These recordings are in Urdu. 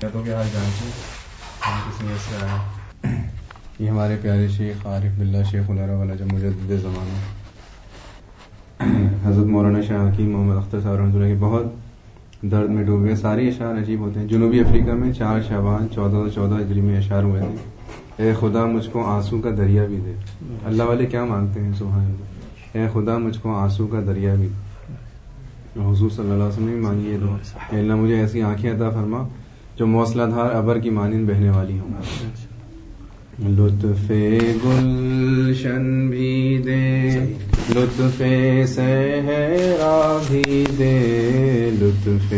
تو کیا حال جانتے ہم کس نیت سے آئے. یہ ہمارے پیارے شیخ عارف باللہ شیخ العرب العجم مجدد زمانہ حضرت مولانا شاہ حکیم محمد اختر صاحب رحمۃ اللہ کی بہت درد میں ڈوبے. سارے اشعار عجیب ہوتے ہیں. جنوبی افریقہ میں 4 شعبان 1414 ہجری میں اشعار ہوئے تھے. اے خدا مجھ کو آنسو کا دریا بھی دے. اللہ والے کیا مانگتے ہیں سبحان اللہ. اے خدا مجھ کو آنسو کا دریا بھی دے. حضور صلی اللہ علیہ وسلم نے مانگی ہے دعا کہ اللہ مجھے ایسی آنکھیں عطا فرما جو موصلہ دھار ابر کی مانند بہنے والی ہوں. لطف گلشن بھی دے لطف صحرا بھی دے لطف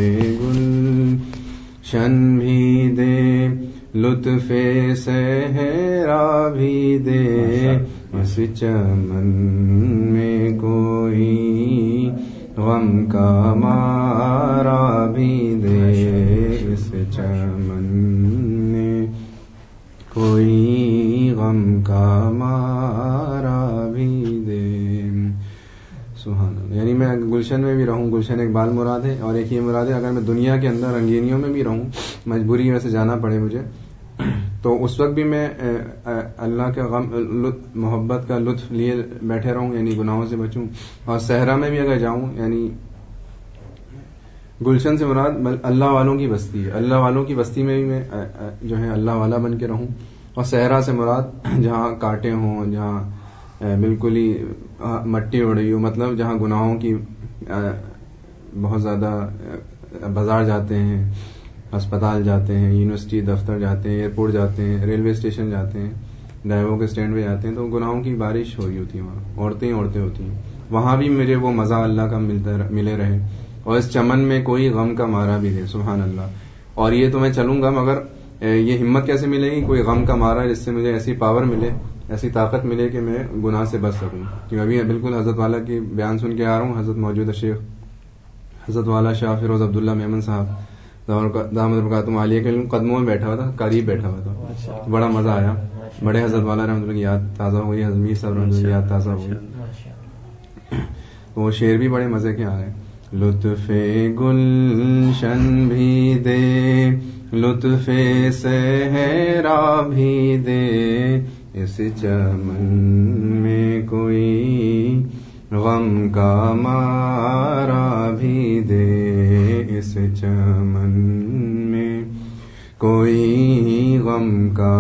گلشن بھی دے لطف صحرا بھی دے. اس چمن میں کوئی غم کا مارا بھی دے. اس چمن میں کوئی غم کا مارا بھی دے. سبحان اللہ. یعنی میں گلشن میں بھی رہوں, گلشن اقبال مراد ہے, اور ایک یہ مراد ہے اگر میں دنیا کے اندر رنگینیوں میں بھی رہوں, مجبوری میں سے جانا پڑے مجھے, تو اس وقت بھی میں اللہ کے غم محبت کا لطف لیے بیٹھے رہوں, یعنی گناہوں سے بچوں. اور صحرا میں بھی اگر جاؤں, یعنی گلشن سے مراد اللہ والوں کی بستی ہے, اللہ والوں کی بستی میں بھی میں جو ہے اللہ والا بن کے رہوں. اور صحرا سے مراد جہاں کانٹے ہوں, جہاں بالکل ہی مٹی اڑ رہی ہو, مطلب جہاں گناہوں کی بہت زیادہ, بازار جاتے ہیں, ہسپتال جاتے ہیں, یونیورسٹی دفتر جاتے ہیں, ایئرپورٹ جاتے ہیں, ریلوے اسٹیشن جاتے ہیں, ڈرائیوروں کے اسٹینڈ پہ جاتے ہیں, تو گناہوں کی بارش ہو رہی ہوتی ہے وہاں, عورتیں ہوتی ہیں. وہاں بھی مجھے وہ مزہ اللہ کا ملے رہے, اور اس چمن میں کوئی غم کا مارا بھی دے. سبحان اللہ. اور یہ تو میں چلوں گا, مگر یہ ہمت کیسے ملے گی؟ کوئی غم کا مارا جس سے مجھے ایسی پاور ملے, ایسی طاقت ملے کہ میں گناہ سے بچ سکوں. کیونکہ ابھی بالکل حضرت والا کی بیان سن کے آ رہا ہوں. حضرت موجودہ شیخ حضرت والا شاہ فیروز عبداللہ میمن صاحب دامت برکاتہم عالیہ کے قدموں میں بیٹھا ہوا تھا, قریب بیٹھا ہوا تھا. بڑا مزہ آیا. بڑے حضرت والا رحمۃ اللہ کی یاد تازہ ہو گئی, حضرت میر صاحب رحمۃ اللہ کی یاد تازہ ہو گئی. وہ شعر بھی بڑے مزے کے آ رہے ہیں. لطف گلشن بھی دے لطف صحرا بھی دے. اس چمن میں کوئی غم کا مارا بھی دے. اس چمن میں کوئی غم کا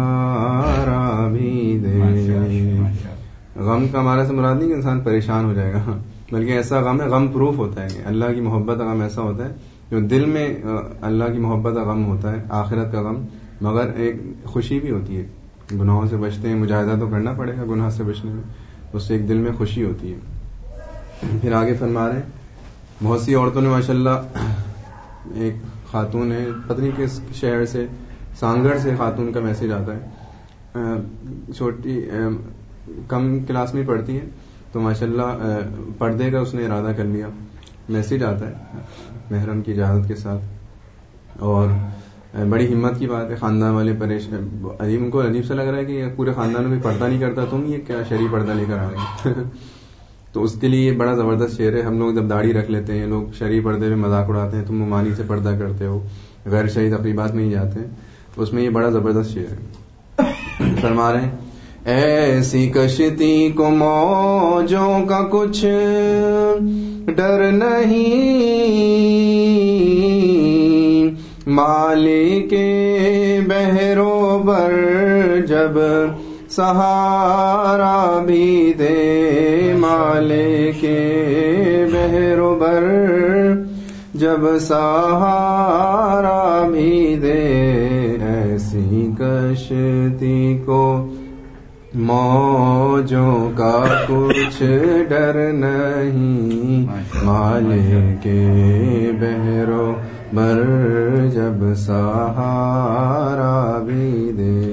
مارا بھی دے. غم کا مارا سے مراد نہیں کہ انسان پریشان ہو جائے گا, بلکہ ایسا غم ہے, غم پروف ہوتا ہے. اللہ کی محبت کا غم ایسا ہوتا ہے جو دل میں اللہ کی محبت کا غم ہوتا ہے, آخرت کا غم, مگر ایک خوشی بھی ہوتی ہے. گناہوں سے بچتے ہیں, مجاہدہ تو کرنا پڑے گا گناہ سے بچنے میں, اس سے ایک دل میں خوشی ہوتی ہے. پھر آگے فرما رہے ہیں, بہت سی عورتوں نے ماشاءاللہ, ایک خاتون ہے, پتہ نہیں کس شہر سے, سانگڑ سے خاتون کا میسج آتا ہے, چھوٹی کم کلاس میں پڑھتی ہے, تو ماشاءاللہ پردے کا اس نے ارادہ کر لیا. میسج آتا ہے محرم کی اجازت کے ساتھ, اور بڑی ہمت کی بات ہے. خاندان والے پریشان, ان کو عجیب سا لگ رہا ہے کہ پورے خاندان میں کوئی پردہ نہیں کرتا, تم یہ کیا شرعی پردہ لے کر آ گئے. تو اس کے لیے یہ بڑا زبردست شعر ہے. ہم لوگ جب داڑھی رکھ لیتے ہیں, لوگ شرعی پردے میں مذاق اڑاتے ہیں, تم ممانی سے پردہ کرتے ہو, غیر شرعی تقریبات میں ہی جاتے ہیں. اس میں یہ بڑا زبردست شعر ہے. فرما رہے ہیں, ایسی کشتی کو موجوں کا کچھ ڈر نہیں, مالک بحر و بر جب سہارا بھی دے. مالک بحر و بر جب سہارا بھی دے. ایسی کشتی کو موجوں کا کچھ ڈر نہیں, مالک بحر و بر جب سہارا بھی دے.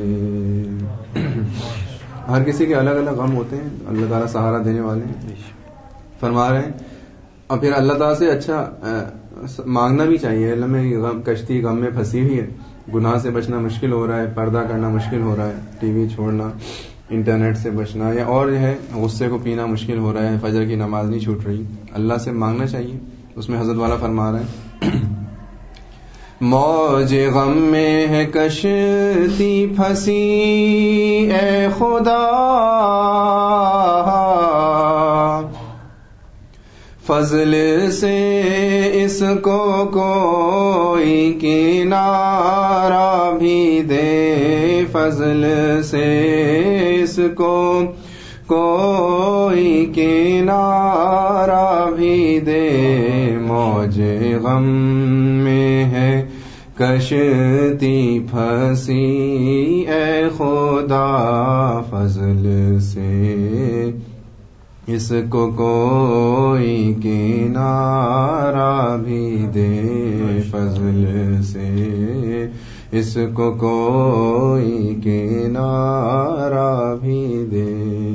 ہر کسی کے الگ الگ غم ہوتے ہیں, اللہ تعالیٰ سہارا دینے والے ہیں. فرما رہے ہیں, اور پھر اللہ تعالیٰ سے اچھا مانگنا بھی چاہیے. اللہ میں کشتی غم میں پھنسی ہوئی ہے, گناہ سے بچنا مشکل ہو رہا ہے, پردہ کرنا مشکل ہو رہا ہے, ٹی وی چھوڑنا, انٹرنیٹ سے بچنا, یا اور جو ہے غصے کو پینا مشکل ہو رہا ہے, فجر کی نماز نہیں چھوٹ رہی, اللہ سے مانگنا چاہیے. اس میں حضرت والا فرما رہے ہیں موج غم میں ہے کشتی پھنسی اے خدا، فضل سے اس کو کوئی کنارہ بھی دے، فضل سے اس کو کوئی کنارہ بھی دے، موج غم میں ہے کشتی پھنسی اے خدا، فضل سے اس کو کوئی کنارہ بھی دے، فضل سے اس کو کوئی کنارہ بھی دے،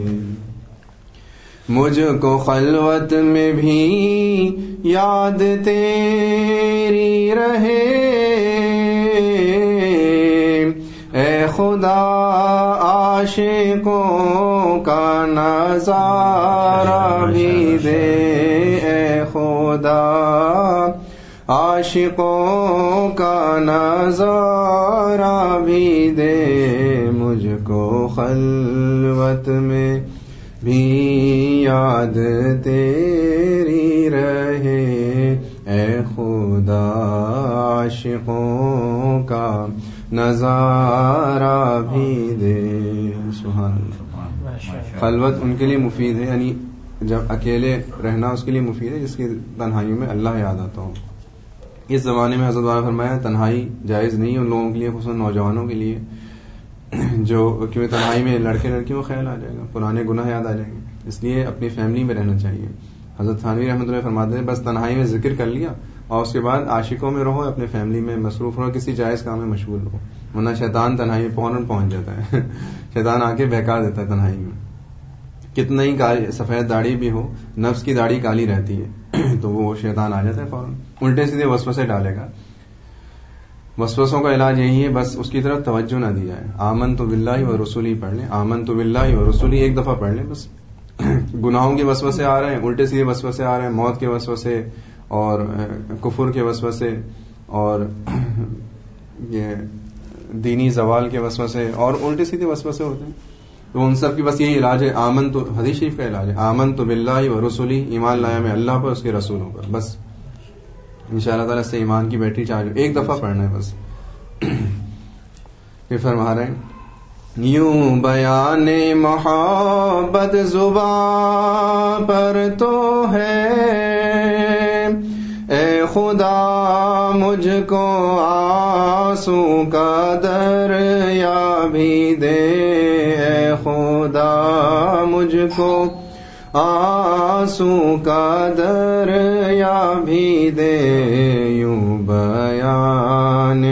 مجھ کو خلوت میں بھی یاد تیری رہے، اے خدا عاشقوں کا نظارہ بھی دے، اے خدا عاشقوں کا نظارہ بھی دے، مجھ کو خلوت میں بھی یاد تیری رہے، اے خدا عاشقوں کا نظارہ بھی دے۔ سبحان اللہ۔ خلوت ان کے لیے مفید ہے، یعنی جب اکیلے رہنا اس کے لیے مفید ہے جس کی تنہائی میں اللہ یاد آتا ہو۔ اس زمانے میں حضرت والا فرمایا تنہائی جائز نہیں ان لوگوں کے لیے، خصوصاً نوجوانوں کے لیے، جو کیونکہ تنہائی میں لڑکے لڑکیوں کا خیال آ جائے گا، پرانے گناہ یاد آ جائیں گے، اس لیے اپنی فیملی میں رہنا چاہیے۔ حضرت تھانوی رحمۃ اللہ فرماتے ہیں بس تنہائی میں ذکر کر لیا اور اس کے بعد عاشقوں میں رہو، اپنے فیملی میں مصروف رہو، کسی جائز کام میں مشغول رہو، ورنہ شیطان تنہائی میں فوراً پہنچ جاتا ہے شیطان آ کے بہکا دیتا ہے تنہائی میں، کتنا ہی سفید داڑھی بھی ہو، نفس کی داڑھی کالی رہتی ہے تو وہ شیطان آ جاتا ہے فوراً، الٹے سیدھے وسوسے ڈالے گا۔ وسوسوں کا علاج یہی ہے بس اس کی طرف توجہ نہ دی جائے، آمنت باللہ و رسولی پڑھ لیں، آمنت باللہ و رسولی ایک دفعہ پڑھ لیں بس۔ گناہوں کے وسوسے آ رہے ہیں، الٹے سیدھے وسوسے آ رہے ہیں، موت کے وسوسے اور کفر کے وسوسے اور یہ دینی زوال کے وسوسے اور الٹے سیدھے وسوسے ہوتے ہیں، تو ان سب کی بس یہی علاج ہے، آمنت، حدیث شریف کا علاج ہے، آمنت باللہ و رسولی، ایمان لایا میں اللہ پر اس کے رسولوں پر، بس انشاءاللہ تعالیٰ سے ایمان کی بیٹری چارج، ایک دفعہ پڑھنا ہے بس۔ پھر فرما رہے ہیں یوں بیان محبت زباں پر تو ہے، اے خدا مجھ کو آنسو کا دریا بھی دے، اے خدا مجھ کو آنسو کا دریا بھی دے، یوں بیان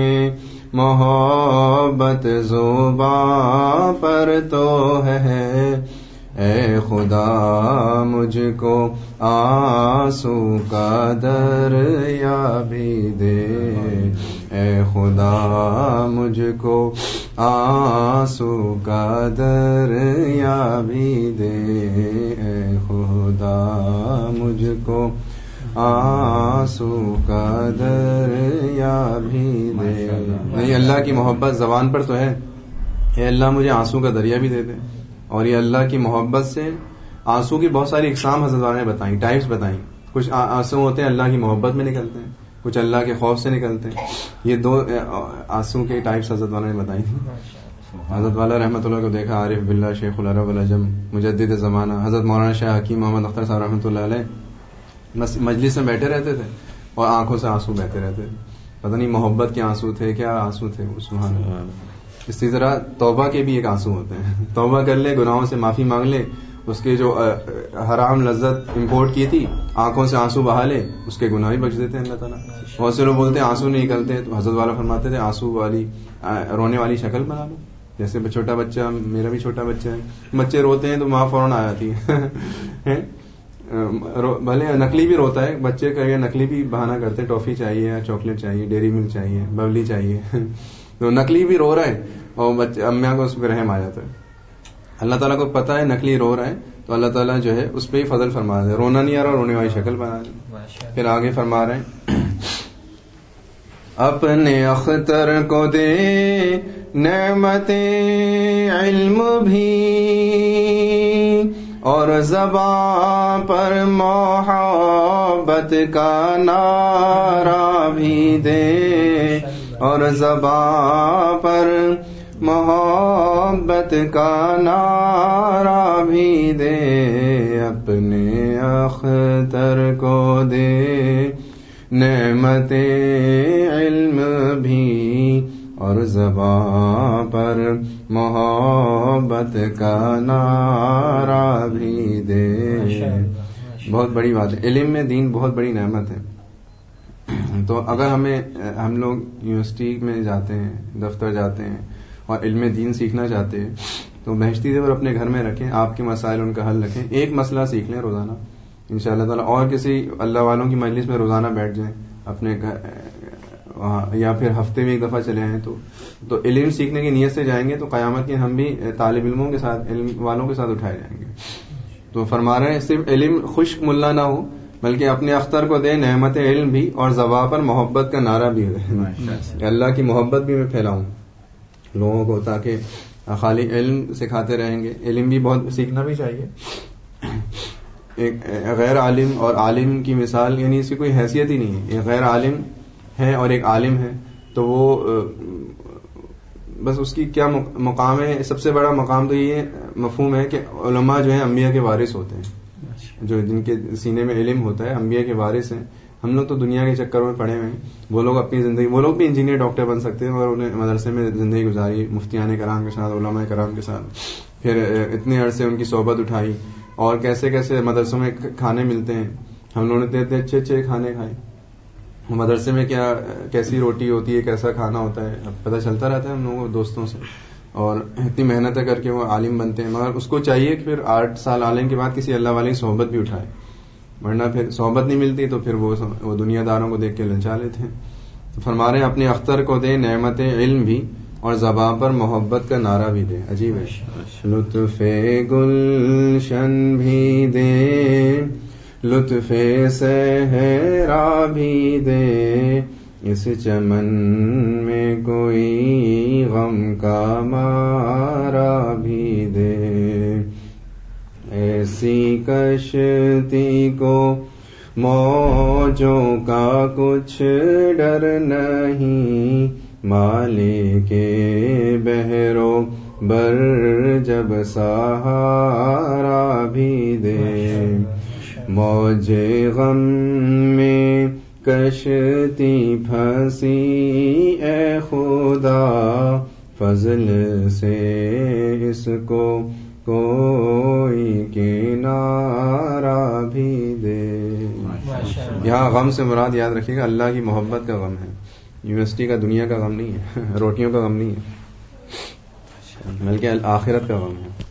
محبت زباں پر تو ہے، اے خدا مجھ کو آنسو کا دریا بھی دے، اے خدا مجھ کو آنسو کا دریا بھی دے، اے خدا مجھ کو آنسو کا دریا بھی دے۔ نہیں، اللہ کی محبت زبان پر تو ہے، اے اللہ مجھے آنسو کا دریا بھی دے دے، اور یہ اللہ کی محبت سے آنسو کی بہت ساری اقسام حضرت والا نے بتائیں، ٹائپس بتائیں، کچھ آنسو ہوتے ہیں اللہ کی محبت میں نکلتے ہیں، کچھ اللہ کے خوف سے نکلتے ہیں، یہ دو آنسو کے ٹائپس حضرت والا نے بتائی۔ حضرت والا رحمۃ اللہ کو دیکھا، عارف باللہ شیخ العرب والعجم مجدد زمانہ حضرت مولانا شاہ حکیم محمد اختر صاحب رحمۃ اللہ علیہ مجلس میں بیٹھے رہتے تھے اور آنکھوں سے آنسو بہتے رہتے تھے، پتہ نہیں محبت کے آنسو تھے کیا آنسو تھے، سبحان اللہ۔ اسی طرح توبہ کے بھی ایک آنسو ہوتے ہیں، توبہ کر لے، گناہوں سے معافی مانگ لے، اس کے جو حرام لذت امپورٹ کی تھی آنکھوں سے آنسو بہا لے، اس کے گناہ بھی بخش دیتے ہیں اللہ تعالیٰ۔ بہت سے لوگ بولتے ہیں آنسو نہیں نکلتے، تو حضرت والا فرماتے تھے آنسو والی رونے والی شکل بنا لو، جیسے چھوٹا بچہ، میرا بھی چھوٹا بچہ ہے، بچے روتے ہیں تو ماں فوراً آ جاتی ہے، بھلے نقلی بھی روتا ہے بچے کا، نقلی بھی بہانہ کرتے، ٹافی چاہیے، چاکلیٹ چاہیے، ڈیری ملک چاہیے، ببلی چاہیے، تو نقلی بھی رو رہا ہے اور بچے امیاں کو اس پہ رحم آ جاتا ہے۔ اللہ تعالیٰ کو پتا ہے نقلی رو رہا ہے تو اللہ تعالیٰ جو ہے اس پہ ہی فضل فرما دے، رونا نہیں آ رہا رونے والی شکل بنا دے۔ پھر آگے فرما رہے ہیں اپنے اختر کو دے نعمت علم بھی اور زبان پر محبت کا نعرہ بھی دے اور زبان پر محبت کا نعرہ بھی دے اپنے اختر کو دے نعمت علم بھی اور زبان پر محبت کا نعرہ بھی دے. بہت بڑی بات ہے. علم میں دین بہت بڑی نعمت ہے. تو اگر ہم لوگ یونیورسٹی میں جاتے ہیں, دفتر جاتے ہیں اور علم دین سیکھنا چاہتے ہیں تو بہشتی زیور اپنے گھر میں رکھیں, آپ کے مسائل ان کا حل رکھیں, ایک مسئلہ سیکھ لیں روزانہ انشاءاللہ تعالیٰ, اور کسی اللہ والوں کی مجلس میں روزانہ بیٹھ جائیں اپنے گھر, یا پھر ہفتے میں ایک دفعہ چلے آئیں تو علم سیکھنے کی نیت سے جائیں گے تو قیامت کے ہم بھی طالب علموں کے ساتھ, علم والوں کے ساتھ اٹھائے جائیں گے. تو فرما رہے ہیں صرف علم خشک ملا نہ ہو بلکہ اپنے اختر کو دے نعمت علم بھی اور زبان پر محبت کا نعرہ بھی دے. اللہ کی محبت بھی میں پھیلاؤں لوگوں کو, تاکہ خالی علم سکھاتے رہیں گے, علم بھی بہت سیکھنا بھی چاہیے. ایک غیر عالم اور عالم کی مثال, یعنی اس کی کوئی حیثیت ہی نہیں ہے. ایک غیر عالم ہے اور ایک عالم ہے تو وہ بس اس کی کیا مقام ہے. سب سے بڑا مقام تو یہ مفہوم ہے کہ علماء جو ہیں انبیاء کے وارث ہوتے ہیں, جو جن کے سینے میں علم ہوتا ہے انبیاء کے وارث ہیں. ہم لوگ تو دنیا کے چکر میں پڑے ہوئے ہیں. وہ لوگ اپنی زندگی, وہ لوگ بھی انجینئر ڈاکٹر بن سکتے ہیں مگر انہیں مدرسے میں زندگی گزاری, مفتیان کرام کے ساتھ, علماء کرام کے ساتھ, پھر اتنے عرصے ان کی صحبت اٹھائی, اور کیسے کیسے مدرسوں میں کھانے ملتے ہیں. ہم لوگوں نے اتنے اچھے اچھے کھانے کھائے. مدرسے میں کیسی روٹی ہوتی ہے, کیسا کھانا ہوتا ہے, اب پتہ چلتا رہتا ہے ہم لوگوں کو دوستوں سے. اور اتنی محنتیں کر کے وہ عالم بنتے ہیں, مگر اس کو چاہیے کہ پھر 8 سال عالم کے بعد کسی اللہ والے کی صحبت بھی اٹھائے, ورنہ پھر صحبت نہیں ملتی تو پھر وہ دنیا داروں کو دیکھ کے للچا لیتے ہیں. تو فرما رہے ہیں اپنے اختر کو دے نعمت علم بھی اور زبان پر محبت کا نعرہ بھی دے. عجیب ہے. لطف گلشن بھی دے لطف صحرا بھی دے اس چمن میں کوئی غم کا مارا بھی دے. ایسی کشتی کو موجوں کا کچھ ڈر نہیں, مالک بحر و بر جب سہارا بھی دے. موج غم میں کشتی پھنسی اے خدا, فضل سے اس کو کوئی کنارہ بھی دے. یہاں غم سے مراد یاد رکھیے گا اللہ کی محبت کا غم ہے, یونیورسٹی کا, دنیا کا غم نہیں ہے, روٹیوں کا غم نہیں ہے, بلکہ آخرت کا غم ہے.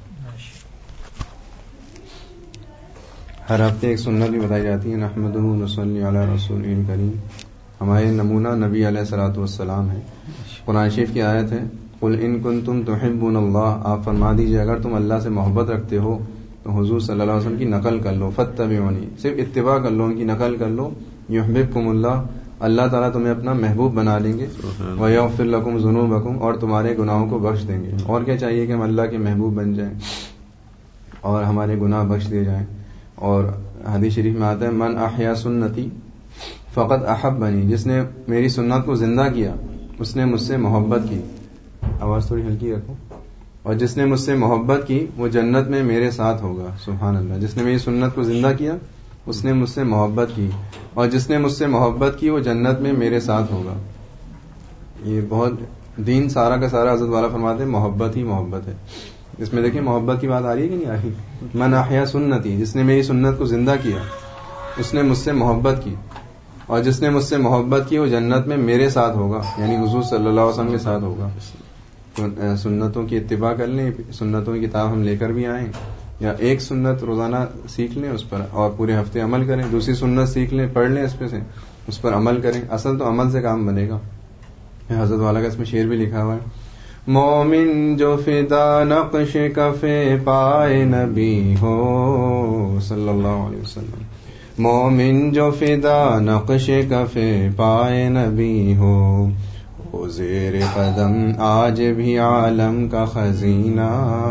ہر ہفتے ایک سنت بھی بتائی جاتی ہے, نحمدہ ونصلی علی رسولہ الکریم. ہمارے نمونہ نبی علیہ الصلوۃ والسلام ہے. قرآن شریف کی آیت ہے, قل ان کنتم تحبون اللہ, آپ فرما دیجئے اگر تم اللہ سے محبت رکھتے ہو تو حضور صلی اللہ علیہ وسلم کی نقل کر لو, فاتبعونی, صرف اتباع کر لو, ان کی نقل کر لو. یحببکم اللہ, اللہ تعالیٰ تمہیں اپنا محبوب بنا لیں گے. ویغفر لکم ذنوبکم, اور تمہارے گناہوں کو بخش دیں گے. اور کیا چاہیے کہ ہم اللہ کے محبوب بن جائیں اور ہمارے گناہ بخش دیے جائیں. اور حدیث شریف میں آتا ہے من احیا سنتی فقط احبنی, جس نے میری سنت کو زندہ کیا اس نے مجھ سے محبت کی. آواز تھوڑی ہلکی رکھو. اور جس نے مجھ سے محبت کی وہ جنت میں میرے ساتھ ہوگا. سبحان اللہ. جس نے میری سنت کو زندہ کیا اس نے مجھ سے محبت کی, اور جس نے مجھ سے محبت کی وہ جنت میں میرے ساتھ ہوگا. یہ بہت دین سارا کا سارا حضرت والا فرماتے ہیں محبت ہی محبت ہے. اس میں دیکھیں محبت کی بات آ رہی ہے کہ نہیں آ رہی. من احیا سنتی, جس نے میری سنت کو زندہ کیا اس نے مجھ سے محبت کی, اور جس نے مجھ سے محبت کی وہ جنت میں میرے ساتھ ہوگا, یعنی حضور صلی اللہ علیہ وسلم کے ساتھ ہوگا. تو سنتوں کی اتباع کر لیں, سنتوں کی کتاب ہم لے کر بھی آئیں, یا ایک سنت روزانہ سیکھ لیں اس پر اور پورے ہفتے عمل کریں, دوسری سنت سیکھ لیں, پڑھ لیں اس پہ سے, اس پر عمل کریں. اصل تو عمل سے کام بنے گا. حضرت والا کا اس میں شعر بھی لکھا ہوا ہے, مومن جو فدا نقش کفے پائے نبی ہو صلی اللہ علیہ وسلم, مومن جو فدا نقش کف پائے نبی ہو زیر قدم آج بھی عالم کا خزینہ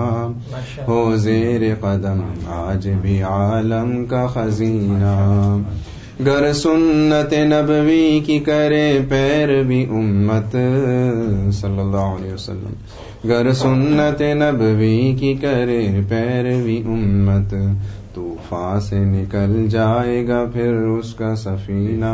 ہو زیر قدم آج بھی عالم کا خزینہ گر سنت نبوی کی کرے پیروی امت صلی اللہ علیہ وسلم گر سنت نبوی کی کرے پیروی امت طوفان سے نکل جائے گا پھر اس کا سفینہ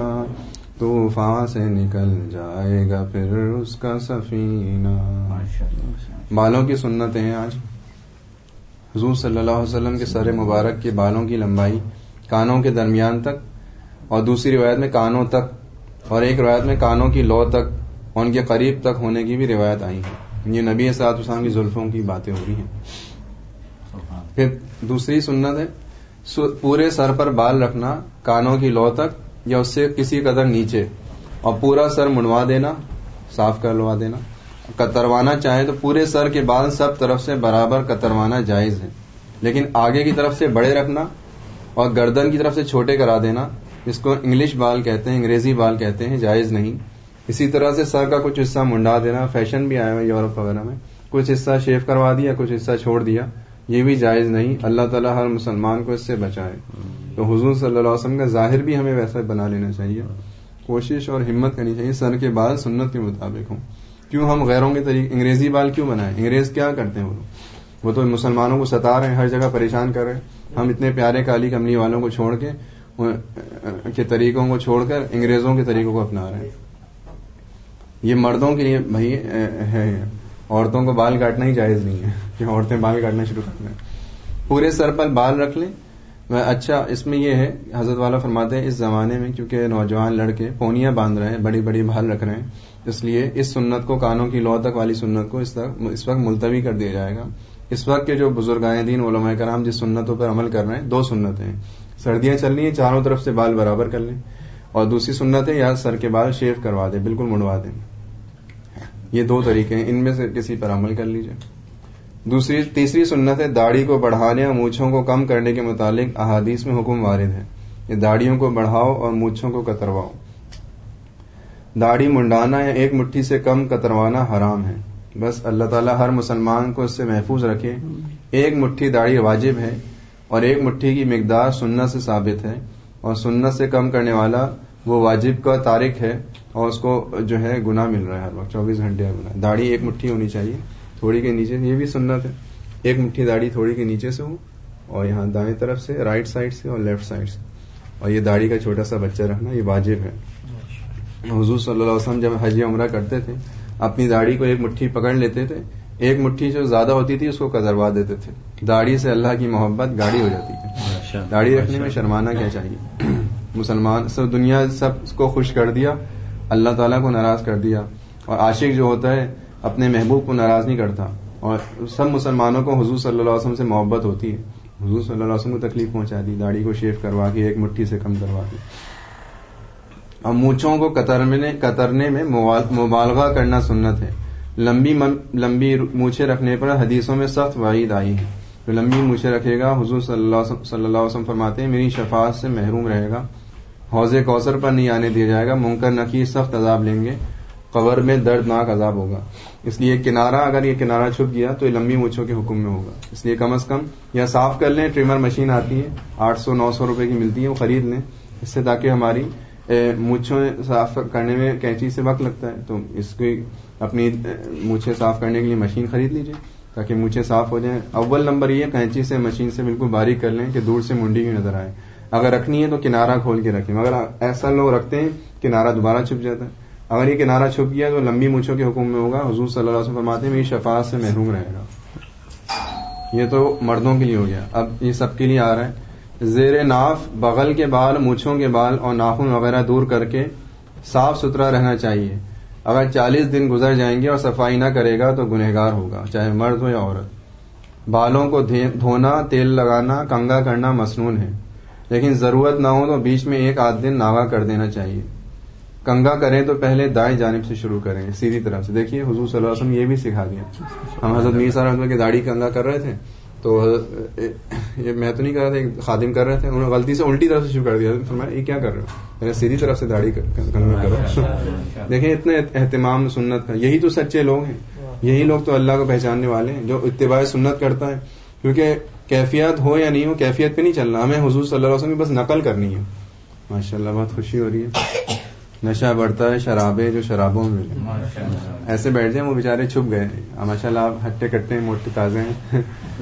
طوفان سے نکل جائے گا پھر اس کا سفینہ. بالوں کی سنتیں ہیں آج. حضور صلی اللہ علیہ وسلم کے سر مبارک کے بالوں کی لمبائی کانوں کے درمیان تک، اور دوسری روایت میں کانوں تک، اور ایک روایت میں کانوں کی لو تک اور ان کے قریب تک ہونے کی بھی روایت آئی ہے. یہ نبی صلی اللہ علیہ وسلم کی زلفوں کی باتیں ہو رہی ہیں. پھر دوسری سنت ہے پورے سر پر بال رکھنا کانوں کی لو تک یا اس سے کسی قدر نیچے، اور پورا سر منڈوا دینا، صاف کروا دینا. کتروانا چاہے تو پورے سر کے بال سب طرف سے برابر کتروانا جائز ہے، لیکن آگے کی طرف سے بڑے رکھنا اور گردن کی طرف سے چھوٹے کرا دینا، جس کو انگلش بال کہتے ہیں، انگریزی بال کہتے ہیں، جائز نہیں. اسی طرح سے سر کا کچھ حصہ منڈا دینا، فیشن بھی آیا ہے یورپ وغیرہ میں، کچھ حصہ شیو کروا دیا، کچھ حصہ چھوڑ دیا، یہ بھی جائز نہیں. اللہ تعالیٰ ہر مسلمان کو اس سے بچائے. تو حضور صلی اللہ علیہ وسلم کا ظاہر بھی ہمیں ویسا بنا لینا چاہیے. کوشش اور ہمت کرنی چاہیے سر کے بال سنت کے مطابق ہوں. کیوں ہم غیروں کے طریقے انگریزی بال کیوں بنائیں؟ انگریز کیا کرتے ہیں؟ وہ تو مسلمانوں کو ستا رہے ہیں، ہر جگہ پریشان کر رہے ہیں. ہم اتنے پیارے کالی کملی والوں کو چھوڑ کے طریقوں کو چھوڑ کر انگریزوں کے طریقوں کو اپنا رہے ہیں. یہ مردوں کے لیے بھائی ہے، عورتوں کو بال کاٹنا ہی جائز نہیں ہے کہ عورتیں بال کاٹنا شروع کر دیں. پورے سر پر بال رکھ لیں. اچھا اس میں یہ ہے حضرت والا فرماتے ہیں اس زمانے میں کیونکہ نوجوان لڑکے پونیاں باندھ رہے ہیں، بڑی بڑی بال رکھ رہے ہیں، اس لیے اس سنت کو کانوں کی لو تک والی سنت کو اس وقت ملتوی کر دیا جائے گا. اس وقت کے جو بزرگان دین علماء کرام جس سنتوں پر عمل کر رہے ہیں، 2 سنتیں ہیں. سردیاں چل رہی ہیں، چاروں طرف سے بال برابر کر لیں، اور دوسری سنت ہے یا سر کے بال شیو کروا دیں، بالکل منڈوا دیں. یہ 2 طریقے ہیں، ان میں سے کسی پر عمل کر لیجئے. تیسری سنت ہے داڑھی کو بڑھانے اور مونچھوں کو کم کرنے کے متعلق احادیث میں حکم وارد ہے. یہ داڑھیوں کو بڑھاؤ اور مونچھوں کو کترواؤ. داڑھی منڈانا یا ایک مٹھی سے کم کتروانا حرام ہے. بس اللہ تعالیٰ ہر مسلمان کو اس سے محفوظ رکھے. ایک مٹھی داڑھی واجب ہے اور ایک مٹھی کی مقدار سنت سے ثابت ہے، اور سنت سے کم کرنے والا وہ واجب کا تارک ہے اور اس کو جو ہے گناہ مل رہا ہے ہر وقت 24 گھنٹے گناہ. داڑھی ایک مٹھی ہونی چاہیے تھوڑی کے نیچے، یہ بھی سنت ہے. ایک مٹھی داڑھی تھوڑی کے نیچے سے ہو، اور یہاں دائیں طرف سے، رائٹ سائڈ سے اور لیفٹ سائڈ سے. اور یہ داڑھی کا چھوٹا سا بچہ رکھنا یہ واجب ہے. حضور صلی اللہ علیہ وسلم جب حج عمرہ کرتے تھے اپنی داڑھی کو ایک مٹھی پکڑ لیتے تھے، ایک مٹھی جو زیادہ ہوتی تھی اس کو کتروا دیتے تھے. داڑھی سے اللہ کی محبت گاڑی ہو جاتی ہے. داڑھی رکھنے میں شرمانا کیا چاہیے؟ مسلمان سب دنیا سب کو خوش کر دیا، اللہ تعالیٰ کو ناراض کر دیا. اور عاشق جو ہوتا ہے اپنے محبوب کو ناراض نہیں کرتا. اور سب مسلمانوں کو حضور صلی اللہ علیہ وسلم سے محبت ہوتی ہے. حضور صلی اللہ علیہ وسلم کو تکلیف پہنچا دی، داڑھی کو شیو کروا کے ایک مٹھی سے کم کروا دی. اور مونچھوں کو کترنے میں مبالغہ کرنا سنت ہے. لمبی مونچھیں رکھنے پر حدیثوں میں سخت وعید آئی ہے. جو لمبی مونچھیں رکھے گا حضور صلی اللہ علیہ وسلم فرماتے ہیں میری شفاعت سے محروم رہے گا، حوض کوثر پر نہیں آنے دیا جائے گا، منکر نکیر سخت عذاب لیں گے، قبر میں دردناک عذاب ہوگا. اس لیے کنارہ اگر یہ کنارہ چھپ گیا تو یہ لمبی مونچھوں کے حکم میں ہوگا. اس لیے کم از کم یا صاف کر لیں. ٹریمر مشین آتی ہے 800-900 روپے کی ملتی ہے، وہ خرید لیں اس سے، تاکہ ہماری مونچھیں صاف کرنے میں کینچی سے وقت لگتا ہے تو اس کی اپنی مونچھیں صاف کرنے کے لیے مشین خرید لیجیے تاکہ مونچھیں صاف ہو جائیں. اول نمبر یہ کینچی سے مشین سے بالکل باریک کر لیں کہ دور سے منڈی بھی نظر آئے. اگر رکھنی ہے تو کنارہ کھول کے رکھیں، مگر ایسا لوگ رکھتے ہیں کنارہ دوبارہ چھپ جاتا ہے. اگر یہ کنارہ چھپ گیا تو لمبی مونچھوں کے حکم میں ہوگا. حضور صلی اللہ علیہ وسلم فرماتے ہیں میری شفاعت سے محروم رہے گا. یہ تو مردوں کے لیے ہو گیا. اب یہ سب کے لیے آ رہا ہے. زیر ناف بغل کے بال، مونچھوں کے بال اور ناخن وغیرہ دور کر کے صاف ستھرا رہنا چاہیے. اگر 40 دن گزر جائیں گے اور صفائی نہ کرے گا تو گنہگار ہوگا، چاہے مرد ہو یا عورت. بالوں کو دھونا، تیل لگانا، کنگا کرنا مسنون ہے، لیکن ضرورت نہ ہو تو بیچ میں 1 دن ناغا کر دینا چاہیے. کنگا کریں تو پہلے دائیں جانب سے شروع کریں، سیدھی طرف سے. دیکھیے حضور صلی اللہ علیہ وسلم یہ بھی سکھا دیا. ہم حضرت میر صاحب کی داڑھی کنگا کر رہے تھے تو یہ میں تو نہیں کر رہا تھا, ایک خادم کر رہے تھے, انہوں نے غلطی سے الٹی طرف سے شروع کر دیا. فرمایا یہ کیا کر رہے ہو, میں نے سیدھی طرف سے داڑھی کرو. دیکھیں اتنا اہتمام سنت کا, یہی تو سچے لوگ ہیں, یہی لوگ تو اللہ کو پہچاننے والے ہیں, جو اتباع سنت کرتا ہے. کیونکہ کیفیت ہو یا نہیں ہو, کیفیت پہ نہیں چلنا, ہمیں حضور صلی اللہ علیہ وسلم کی بس نقل کرنی ہے. ماشاء اللہ بہت خوشی ہو رہی ہے. نشہ بڑھتا ہے شرابیں جو شرابوں میں ملے, ایسے بیٹھ جائیں, وہ بیچارے چھپ گئے. ماشاء اللہ آپ ہٹے کٹے موٹے تازے ہیں.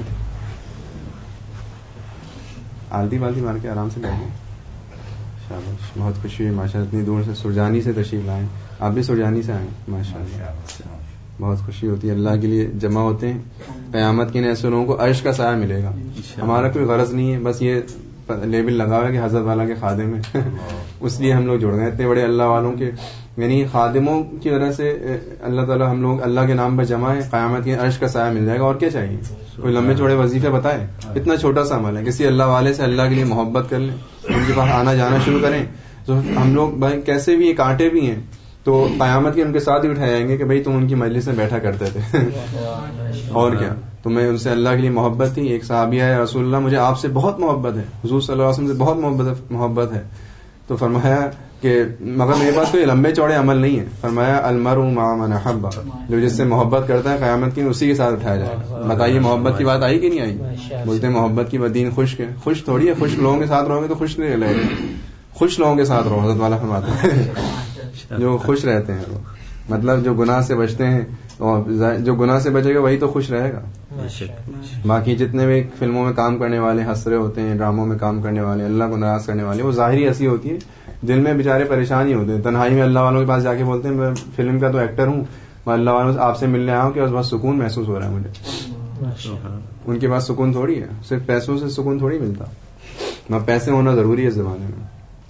آلتی بالتی مار کے آرام سے بیٹھ گئے. شاباش, بہت خوشی ہوئی ماشاء اللہ. اتنی دور سے سرجانی سے تشریف لائیں, آپ بھی سرجانی سے آئیں. ماشاء اللہ بہت خوشی ہوتی ہے. اللہ کے لیے جمع ہوتے ہیں. قیامت کے دن ایسے لوگوں کو عرش کا سایہ ملے گا. ہمارا کوئی غرض نہیں ہے, بس یہ لیبل لگا ہوا ہے کہ حضرت والا کے خادم ہیں, اس لیے ہم لوگ جڑ گئے. اتنے بڑے اللہ والوں کے یعنی خادموں کی وجہ سے اللہ تعالیٰ ہم لوگ اللہ کے نام پر جمع ہیں. قیامت کے عرش کا سایہ مل جائے گا. اور کیا چاہیے, کوئی لمبے چوڑے وظیفے بتائے, اتنا چھوٹا سا عمل ہے. کسی اللہ والے سے اللہ کے لیے محبت کر لیں, ان کے پاس آنا جانا شروع کریں. تو ہم لوگ بھائی کیسے بھی کانٹے بھی ہیں تو قیامت کے ان کے ساتھ ہی اٹھائے جائیں گے کہ بھائی تم ان کی مجلس میں بیٹھا کرتے تھے. اور کیا, تو میں ان سے اللہ کے لیے محبت تھی. ایک صحابی ہے, رسول اللہ مجھے آپ سے بہت محبت ہے, حضور صلی اللہ علیہ وسلم سے بہت محبت ہے. تو فرمایا کہ مگر میرے پاس کوئی لمبے چوڑے عمل نہیں ہے. فرمایا المرء مع من احب, جو جس سے محبت کرتا ہے قیامت کی اسی کے ساتھ اٹھایا جائے. بتائیے محبت کی بات آئی کہ نہیں آئی؟ بولتے ہیں محبت کی دین خشک ہے. خوش تھوڑی ہے, خوش لوگوں کے ساتھ رہو گے تو خوش نہیں رہے گے. خوش لوگوں کے ساتھ رہو, حضرت والا فرماتے ہیں جو خوش رہتے ہیں, مطلب جو گناہ سے بچتے ہیں, جو گناہ سے بچے گا وہی تو خوش رہے گا. باقی جتنے بھی فلموں میں کام کرنے والے ہنس رہے ہوتے ہیں, ڈراموں میں کام کرنے والے, اللہ کو ناراض کرنے والے, وہ ظاہری ہنسی ہوتی ہے, دل میں بےچارے پریشان ہی ہوتے ہیں. تنہائی میں اللہ والوں کے پاس جا کے بولتے ہیں میں فلم کا تو ایکٹر ہوں, میں اللہ والوں سے آپ سے ملنے آیا ہوں کہ بس سکون محسوس ہو رہا ہے مجھے. ان کے پاس سکون تھوڑی ہے, صرف پیسوں سے سکون تھوڑی ملتا. نہ پیسے ہونا ضروری ہے اس زمانے میں,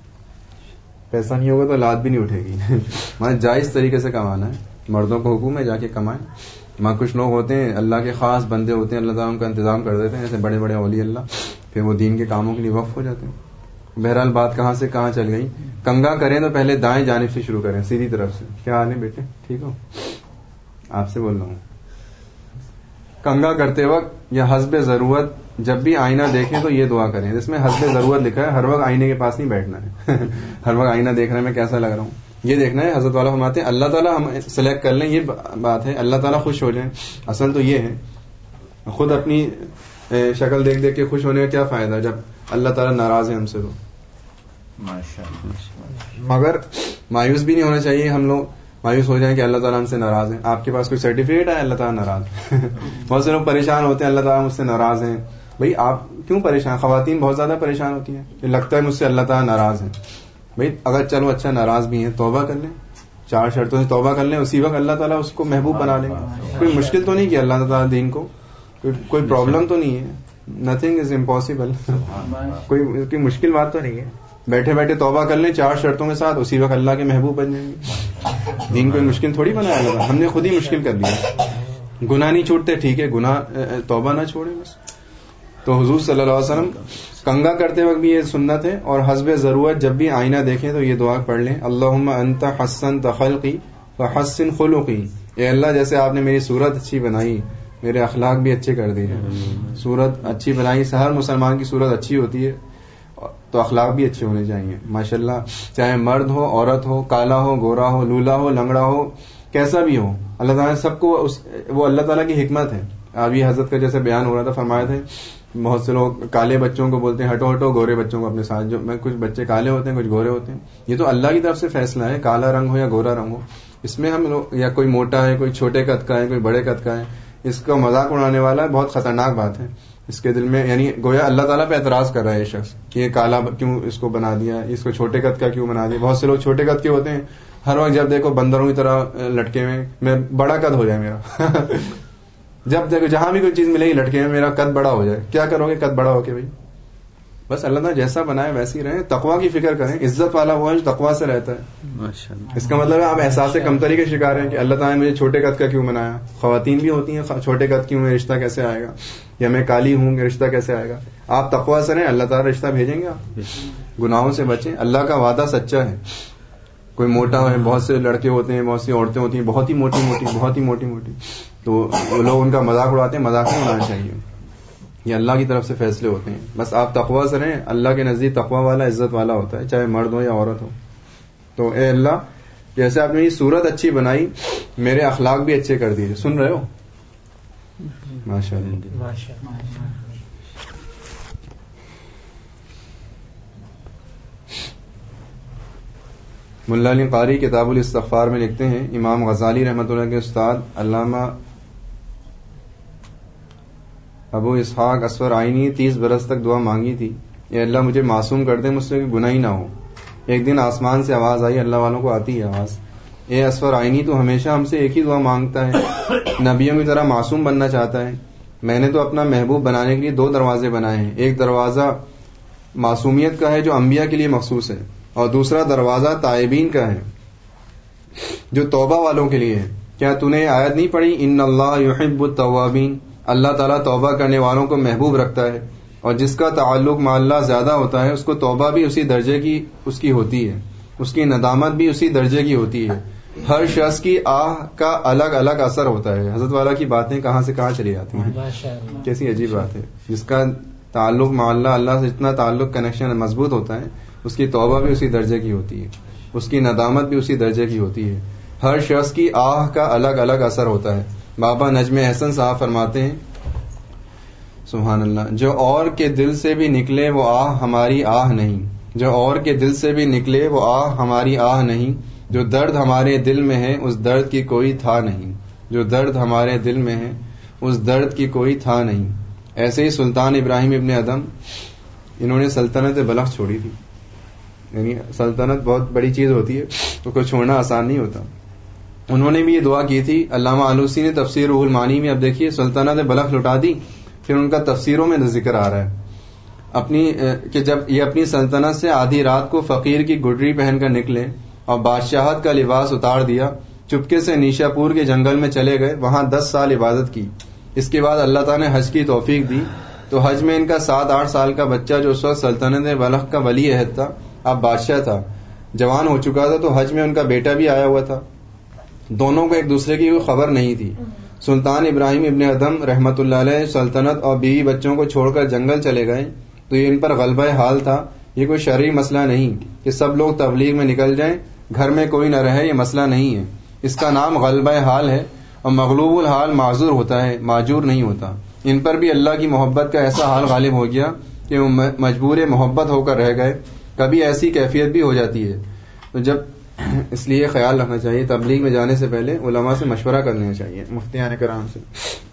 پیسہ نہیں ہوگا تو اولاد بھی نہیں اٹھے گی. مگر جائز طریقے سے کمانا ہے, مردوں کو حکم ہے جا کے کمائیں. وہاں کچھ لوگ ہوتے ہیں اللہ کے خاص بندے ہوتے ہیں, اللہ تعالیٰ ان کا انتظام کر دیتے ہیں, جیسے بڑے بڑے اولیاء اللہ, پھر وہ دین کے کاموں کے لیے وقف ہو جاتے ہیں. بہرحال بات کہاں سے کہاں چل گئی. کنگا کریں تو پہلے دائیں جانب سے شروع کریں, سیدھی طرف سے. کیا حال ہے بیٹے, ٹھیک ہو؟ آپ سے بول رہا ہوں. کنگا کرتے وقت یا حسب ضرورت جب بھی آئینہ دیکھیں تو یہ دعا کریں. جس میں حسب ضرورت لکھا ہے, ہر وقت آئینے کے پاس نہیں بیٹھنا ہے. ہر وقت آئینہ دیکھنے میں کیسا لگ رہا ہوں یہ دیکھنا ہے. حضرت والا فرماتے ہیں اللہ تعالیٰ ہم سلیکٹ کر لیں, یہ بات ہے, اللہ تعالیٰ خوش ہو جائیں. اصل تو یہ ہے, خود اپنی شکل دیکھ دیکھ کے خوش ہونے کا کیا فائدہ جب اللہ تعالیٰ ناراض ہے ہم سے. تو مگر مایوس بھی نہیں ہونا چاہیے. ہم لوگ مایوس ہو جائیں کہ اللہ تعالیٰ ہم سے ناراض ہیں. آپ کے پاس کوئی سرٹیفکیٹ ہے اللہ تعالیٰ ناراض. بہت سے لوگ پریشان ہوتے ہیں اللہ تعالیٰ مجھ سے ناراض ہیں. بھئی آپ کیوں پریشان, خواتین بہت زیادہ پریشان ہوتی ہیں کہ لگتا ہے مجھ سے اللہ تعالیٰ ناراض ہیں. بھئی اگر چلو اچھا ناراض بھی ہیں, توبہ کر لیں, 4 شرطوں سے توبہ کر لیں, اسی وقت اللہ تعالیٰ اس کو محبوب بنا لیں گے. کوئی مشکل تو نہیں کہ اللہ تعالیٰ دین کو, کوئی پرابلم تو نہیں ہے. Nothing is impossible. کوئی مشکل بات تو نہیں ہے. بیٹھے بیٹھے توبہ کر لیں 4 شرطوں کے ساتھ, اسی وقت اللہ کے محبوب بن جائیں گے. دین کوئی مشکل تھوڑی بنایا اللہ, ہم نے خود ہی مشکل کر لیا. گناہ نہیں چھوڑتے ٹھیک ہے, گناہ توبہ نہ چھوڑیں بس. تو حضور صلی اللہ علیہ وسلم کنگا کرتے وقت بھی یہ سنت ہے, اور حسب ضرورت جب بھی آئینہ دیکھیں تو یہ دعا پڑھ لیں, اللہم انت حسنت خلقی فحسن خلقی. اے اللہ جیسے آپ نے میری صورت اچھی بنائی, میرے اخلاق بھی اچھے کر دیے. صورت اچھی بنائی, ہر مسلمان کی صورت اچھی ہوتی ہے تو اخلاق بھی اچھے ہونے چاہیے. ماشاءاللہ چاہے مرد ہو, عورت ہو, کالا ہو, گورا ہو, لولا ہو, لنگڑا ہو, کیسا بھی ہو, اللہ تعالیٰ سب کو وہ اللہ تعالیٰ کی حکمت ہے. ابھی حضرت کا جیسے بیان ہو رہا تھا, فرمایا تھے بہت سے لوگ کالے بچوں کو بولتے ہیں ہٹو ہٹو, گورے بچوں کو اپنے ساتھ, جو میں کچھ بچے کالے ہوتے ہیں کچھ گورے ہوتے ہیں. یہ تو اللہ کی طرف سے فیصلہ ہے, کالا رنگ ہو یا گورا رنگ ہو. اس میں ہم لوگ, یا کوئی موٹا ہے, کوئی چھوٹے قد کا ہے, کوئی بڑے قد کا ہے, اس کا مذاق اڑانے والا بہت خطرناک بات ہے. اس کے دل میں یعنی گویا اللہ تعالیٰ پہ اعتراض کر رہا ہے یہ شخص کہ یہ کالا کیوں اس کو بنا دیا, اس کو چھوٹے قد کا کیوں بنا دیا. بہت سے لوگ چھوٹے قد کے ہوتے ہیں, ہر وقت جب دیکھو بندروں کی طرح لٹکے ہوئے, میں بڑا قد ہو جائے میرا. جب دیکھو جہاں بھی کوئی چیز ملے گی لٹکے ہوئے, میرا قد بڑا ہو جائے. کیا کرو گے قد بڑا ہو کے بھائی؟ بس اللہ تعالیٰ جیسا بنائے ویسے ہی رہیں. تقویٰ کی فکر کریں. عزت والا وہ ہے جو تقویٰ سے رہتا ہے. اس کا مطلب ہے آپ احساس کمتری کے شکار ہیں کہ اللہ تعالیٰ نے مجھے چھوٹے قد کا کیوں بنایا. خواتین بھی ہوتی ہیں چھوٹے قد کی ہوں, رشتہ کیسے آئے گا, یا میں کالی ہوں کہ رشتہ کیسے آئے گا. آپ تقویٰ سے رہیں, اللہ تعالیٰ رشتہ بھیجیں گے. آپ گناہوں سے بچیں, اللہ کا وعدہ سچا ہے. کوئی موٹا ہے, بہت سے لڑکے ہوتے ہیں, بہت سی عورتیں ہوتی ہیں بہت ہی موٹی موٹی, بہت ہی موٹی موٹی, تو وہ لوگ ان کا مذاق اڑاتے ہیں. مذاق نہیں اڑانا چاہیے. یہ اللہ کی طرف سے فیصلے ہوتے ہیں. بس آپ تقوی سے رہیں. اللہ کے نزدیک تقوی والا عزت والا ہوتا ہے, چاہے مرد ہو یا عورت ہو. تو اے اللہ جیسے آپ نے یہ صورت اچھی بنائی, میرے اخلاق بھی اچھے کر دیجیے. سن رہے ہو؟ ماشاء اللہ. ملا علی قاری کتاب الاستغفار میں لکھتے ہیں, امام غزالی رحمۃ اللہ کے استاد علامہ ابو اسحاق اسفر آئینی 30 برس تک دعا مانگی تھی, اے اللہ مجھے معصوم کر دے, مجھ سے کوئی گناہ ہی نہ ہو. ایک دن آسمان سے آواز آئی, اللہ والوں کو آتی ہے آواز, اے اسفر آئینی تو ہمیشہ ہم سے ایک ہی دعا مانگتا ہے, نبیوں کی طرح معصوم بننا چاہتا ہے. میں نے تو اپنا محبوب بنانے کے لیے 2 دروازے بنائے ہیں. ایک دروازہ معصومیت کا ہے جو انبیاء کے لیے مخصوص ہے, اور دوسرا دروازہ تائبین کا ہے جو توبہ والوں کے لیے ہے. کیا تو نے آیت نہیں پڑھی, ان اللہ یحب التوابین, اللہ تعالیٰ توبہ کرنے والوں کو محبوب رکھتا ہے, اور جس کا تعلق مع اللہ زیادہ ہوتا ہے اس کو توبہ بھی اسی درجے کی اس کی ہوتی ہے, اس کی ندامت بھی اسی درجے کی ہوتی ہے. ہر شخص کی آہ کا الگ الگ اثر ہوتا ہے. حضرت والا کی باتیں کہاں سے کہاں چلی جاتی ہیں, کیسی عجیب بات ہے. جس کا تعلق مع اللہ, اللہ سے اتنا تعلق کنیکشن مضبوط ہوتا ہے, اس کی توبہ بھی اسی درجے کی ہوتی ہے, اس کی ندامت بھی اسی درجے کی ہوتی ہے. ہر شخص کی آہ کا الگ الگ اثر ہوتا ہے. بابا نجم احسن صاحب فرماتے ہیں, سبحان اللہ, جو اور کے دل سے بھی نکلے وہ آہ ہماری آہ نہیں, جو اور کے دل سے بھی نکلے وہ آہ ہماری آہ نہیں, جو درد ہمارے دل میں ہے اس درد کی کوئی تھا نہیں, جو درد ہمارے دل میں ہے اس درد کی کوئی تھا نہیں. ایسے ہی سلطان ابراہیم ابن ادم, انہوں نے سلطنت بلخ چھوڑی تھی. یعنی سلطنت بہت بڑی چیز ہوتی ہے, تو کوئی چھوڑنا آسان نہیں ہوتا. انہوں نے بھی یہ دعا کی تھی. علامہ آلوسی نے تفسیر روح المعانی میں, اب دیکھیے سلطنت بلخ لٹا دی, پھر ان کا تفسیروں میں ذکر آ رہا ہے اپنی کہ جب یہ اپنی سلطنت سے آدھی رات کو فقیر کی گڈری پہن کر نکلے اور بادشاہت کا لباس اتار دیا, چپکے سے نیشا پور کے جنگل میں چلے گئے, وہاں 10 سال عبادت کی. اس کے بعد اللہ تعالیٰ نے حج کی توفیق دی, تو حج میں ان کا 7-8 سال کا بچہ جو اس وقت سلطنت بلخ کا ولی عہد تھا, اب بادشاہ تھا, جوان ہو چکا تھا, تو حج میں ان کا بیٹا بھی آیا ہوا تھا. دونوں کو ایک دوسرے کی کوئی خبر نہیں تھی. سلطان ابراہیم ابن ادم رحمت اللہ علیہ سلطنت اور بیوی بچوں کو چھوڑ کر جنگل چلے گئے, تو یہ ان پر غلبہ حال تھا. یہ کوئی شرعی مسئلہ نہیں کہ سب لوگ تبلیغ میں نکل جائیں, گھر میں کوئی نہ رہے, یہ مسئلہ نہیں ہے. اس کا نام غلبہ حال ہے, اور مغلوب الحال معذور ہوتا ہے, معجور نہیں ہوتا. ان پر بھی اللہ کی محبت کا ایسا حال غالب ہو گیا کہ وہ مجبور محبت ہو کر رہ گئے. کبھی ایسی کیفیت بھی ہو جاتی ہے. تو جب اس لیے خیال رکھنا چاہیے, تبلیغ میں جانے سے پہلے علماء سے مشورہ کر لینا چاہیے, مفتیان کرام سے.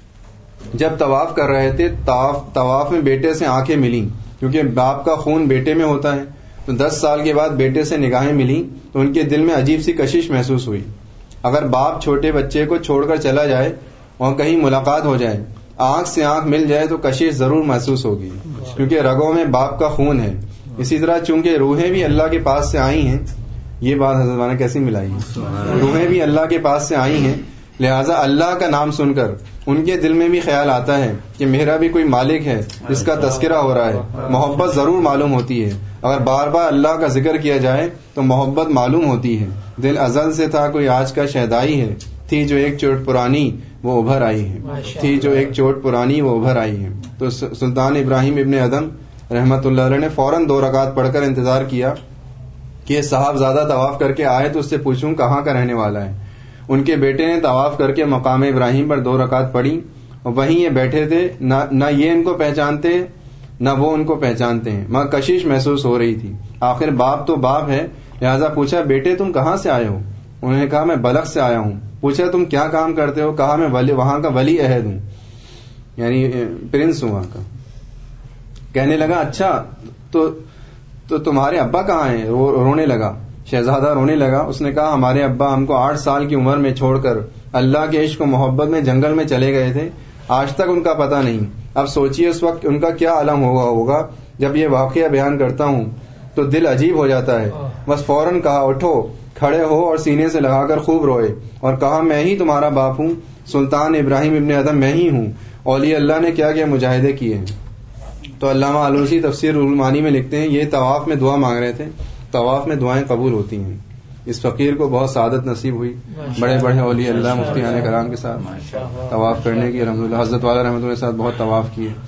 جب طواف کر رہے تھے, طواف میں بیٹے سے آنکھیں ملیں, کیونکہ باپ کا خون بیٹے میں ہوتا ہے. تو 10 سال کے بعد بیٹے سے نگاہیں ملیں تو ان کے دل میں عجیب سی کشش محسوس ہوئی. اگر باپ چھوٹے بچے کو چھوڑ کر چلا جائے اور کہیں ملاقات ہو جائے, آنکھ سے آنکھ مل جائے, تو کشش ضرور محسوس ہوگی, کیونکہ رگوں میں باپ کا خون ہے. اسی طرح چونکہ روحیں بھی اللہ کے پاس سے آئی ہیں, یہ بات حضرت والا کیسی ملائی ہے, روحیں بھی اللہ کے پاس سے آئی ہیں, لہٰذا اللہ کا نام سن کر ان کے دل میں بھی خیال آتا ہے کہ میرا بھی کوئی مالک ہے جس کا تذکرہ ہو رہا ہے. محبت ضرور معلوم ہوتی ہے, اگر بار بار اللہ کا ذکر کیا جائے تو محبت معلوم ہوتی ہے. دل ازل سے تھا, کوئی آج کا شہدائی ہے, تھی جو ایک چوٹ پرانی وہ ابھر آئی ہے, تھی جو ایک چوٹ پرانی وہ ابھر آئی ہے. تو سلطان ابراہیم ابن ادم رحمت اللہ علیہ نے فوراً 2 رکعت پڑھ کر انتظار کیا کہ صاحب زیادہ طواف کر کے آئے تو اس سے پوچھوں کہاں کا رہنے والا ہے. ان کے بیٹے نے طواف کر کے مقام ابراہیم پر 2 رکعت پڑھی, اور وہیں یہ بیٹھے تھے. نہ یہ ان کو پہچانتے نہ وہ ان کو پہچانتے ہیں, مگر کشش محسوس ہو رہی تھی. آخر باپ تو باپ ہے, لہذا پوچھا بیٹے تم کہاں سے آئے ہو؟ انہوں نے کہا میں بلخ سے آیا ہوں. پوچھا تم کیا کام کرتے ہو؟ کہا میں وہاں کا ولی عہد ہوں, یعنی پرنس ہوں وہاں کا. کہنے لگا اچھا تو تمہارے ابا کہاں ہیں؟ رونے لگا, شہزادہ رونے لگا. اس نے کہا ہمارے ابا ہم کو 8 سال کی عمر میں چھوڑ کر اللہ کے عشق و محبت میں جنگل میں چلے گئے تھے, آج تک ان کا پتہ نہیں. اب سوچئے اس وقت ان کا کیا عالم ہوگا. جب یہ واقعہ بیان کرتا ہوں تو دل عجیب ہو جاتا ہے. بس فوراً کہا اٹھو, کھڑے ہو اور سینے سے لگا کر خوب روئے, اور کہا میں ہی تمہارا باپ ہوں, سلطان ابراہیم ابن ادم میں ہی ہوں. اولیاء اللہ نے کیا کیا مجاہدے کیے ہیں. تو علامہ آلوسی تفسیر روح المعانی میں لکھتے ہیں یہ طواف میں دعا مانگ رہے تھے, طواف میں دعائیں قبول ہوتی ہیں. اس فقیر کو بہت سعادت نصیب ہوئی, بڑے بڑے اولیاء اللہ مفتیان کرام کے ساتھ طواف کرنے کی. الحمدللہ حضرت والا رحمۃ اللہ کے ساتھ بہت طواف کیے.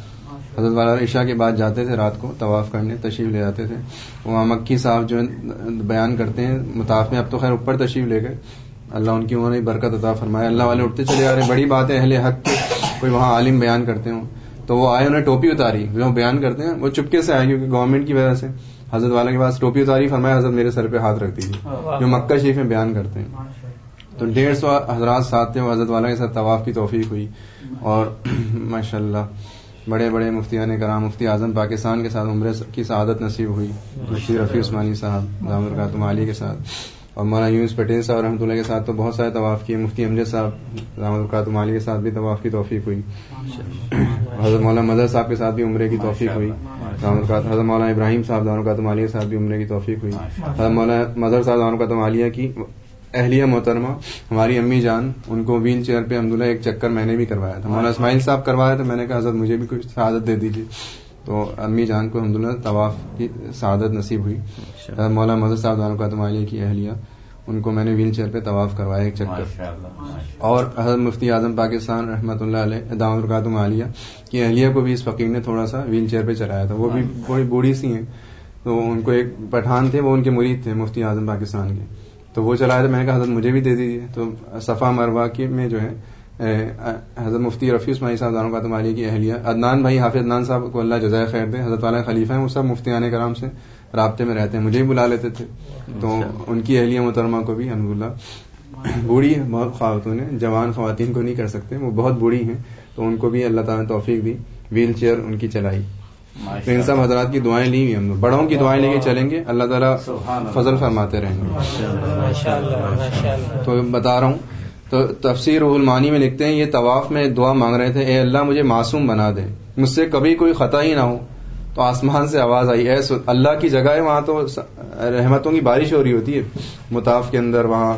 حضرت والا عشاء کے بعد جاتے تھے رات کو طواف کرنے، تشریف لے جاتے تھے. وہاں مکی صاحب جو بیان کرتے ہیں مطاف میں، اب تو خیر اوپر تشریف لے گئے، اللہ ان کی انہوں نے برکت عطا فرمایا. اللہ والے اٹھتے چلے جا رہے ہیں. بڑی بات ہے اہل حق کے کوئی وہاں عالم بیان کرتے ہوں تو وہ آئے، انہوں نے ٹوپی اتاری، جو بیان کرتے ہیں وہ چپکے سے آئے کیونکہ گورنمنٹ کی وجہ سے. حضرت والا کے پاس ٹوپی اتاری، فرمایا حضرت میرے سر پہ ہاتھ رکھ دیجیے، جو مکہ شریف میں بیان کرتے ہیں. تو 150 حضرات ساتھ تھے، وہ حضرت والا کے ساتھ طواف کی توفیق ہوئی. اور ماشاءاللہ بڑے بڑے مفتیان کرام، مفتی اعظم پاکستان کے ساتھ عمرے کی سعادت نصیب ہوئی، مفتی رفیع عثمانی صاحب دامت برکاتہم عالیہ کے ساتھ، اور مولانا یونس پٹیل صاحب رحمۃ اللہ کے ساتھ تو بہت سارے طواف کیے. مفتی امجد صاحب دامت برکاتہم عالیہ کے ساتھ بھی طواف کی توفیق ہوئی. حضرت مولانا مظہر صاحب کے ساتھ بھی عمرے کی توفیق ہوئی. حضرت مولانا ابراہیم صاحب دامت برکاتہم عالیہ کے ساتھ بھی عمرے کی توفیق ہوئی. حضرت مولانا مظہر صاحب دامت برکاتہم عالیہ کی اہلیہ محترمہ ہماری امی جان، ان کو ویل چیئر پہ الحمدللہ ایک چکر میں نے بھی کروایا تھا. مولانا اسماعیل صاحب کروایا تھا، میں نے کہا حضرت مجھے بھی کچھ سعادت دے دیجیے. تو امی جان کو الحمدللہ طواف کی سعادت نصیب ہوئی. مولانا مظہر صاحب دامت برکاتہم عالیہ کی اہلیہ، ان کو میں نے ویل چیئر پہ طواف کروایا ایک چکر. اور حضرت مفتی اعظم پاکستان رحمۃ اللہ علیہ دامت برکاتہم عالیہ کی اہلیہ کو بھی اس فقیر نے تھوڑا سا ویل چیئر پہ چلایا تھا. وہ بھی بڑی بوڑھی سی ہیں، تو ان کو ایک پٹھان تھے، وہ ان کے مرید تھے مفتی اعظم پاکستان کے، تو وہ چلایا تھا. میں نے کہا حضرت مجھے بھی دے دیجیے. تو صفا مروہ کی میں جو ہے حضرت مفتی رفیع عثمانی صاحب دامت برکاتہم عالیہ کی اہلیہ، عدنان بھائی حافظ عدنان صاحب کو اللہ جزائے خیر دے، حضرت والا خلیفہ ہیں، وہ سب مفتیان کرام سے رابطے میں رہتے ہیں، مجھے بھی بلا لیتے تھے. تو ان کی اہلیہ محترمہ کو بھی الحمدللہ، بوڑھی ہیں بہت خواتین، جوان خواتین کو نہیں کر سکتے، وہ بہت بوڑھی ہیں، تو ان کو بھی اللہ تعالیٰ نے توفیق دی، ویل چیئر ان کی چلائی. تو ان سب حضرات کی دعائیں لی ہوئی، ہم لوگ بڑوں کی دعائیں لے کے چلیں گے، اللہ تعالیٰ فضل فرماتے رہیں گے. تو بتا رہا ہوں، تو تفسیر روح المعانی میں لکھتے ہیں یہ طواف میں دعا مانگ رہے تھے، اے اللہ مجھے معصوم بنا دے، مجھ سے کبھی کوئی خطا ہی نہ ہو. تو آسمان سے آواز آئی، اے اللہ کی جگہ ہے وہاں، تو رحمتوں کی بارش ہو رہی ہوتی ہے مطاف کے اندر وہاں.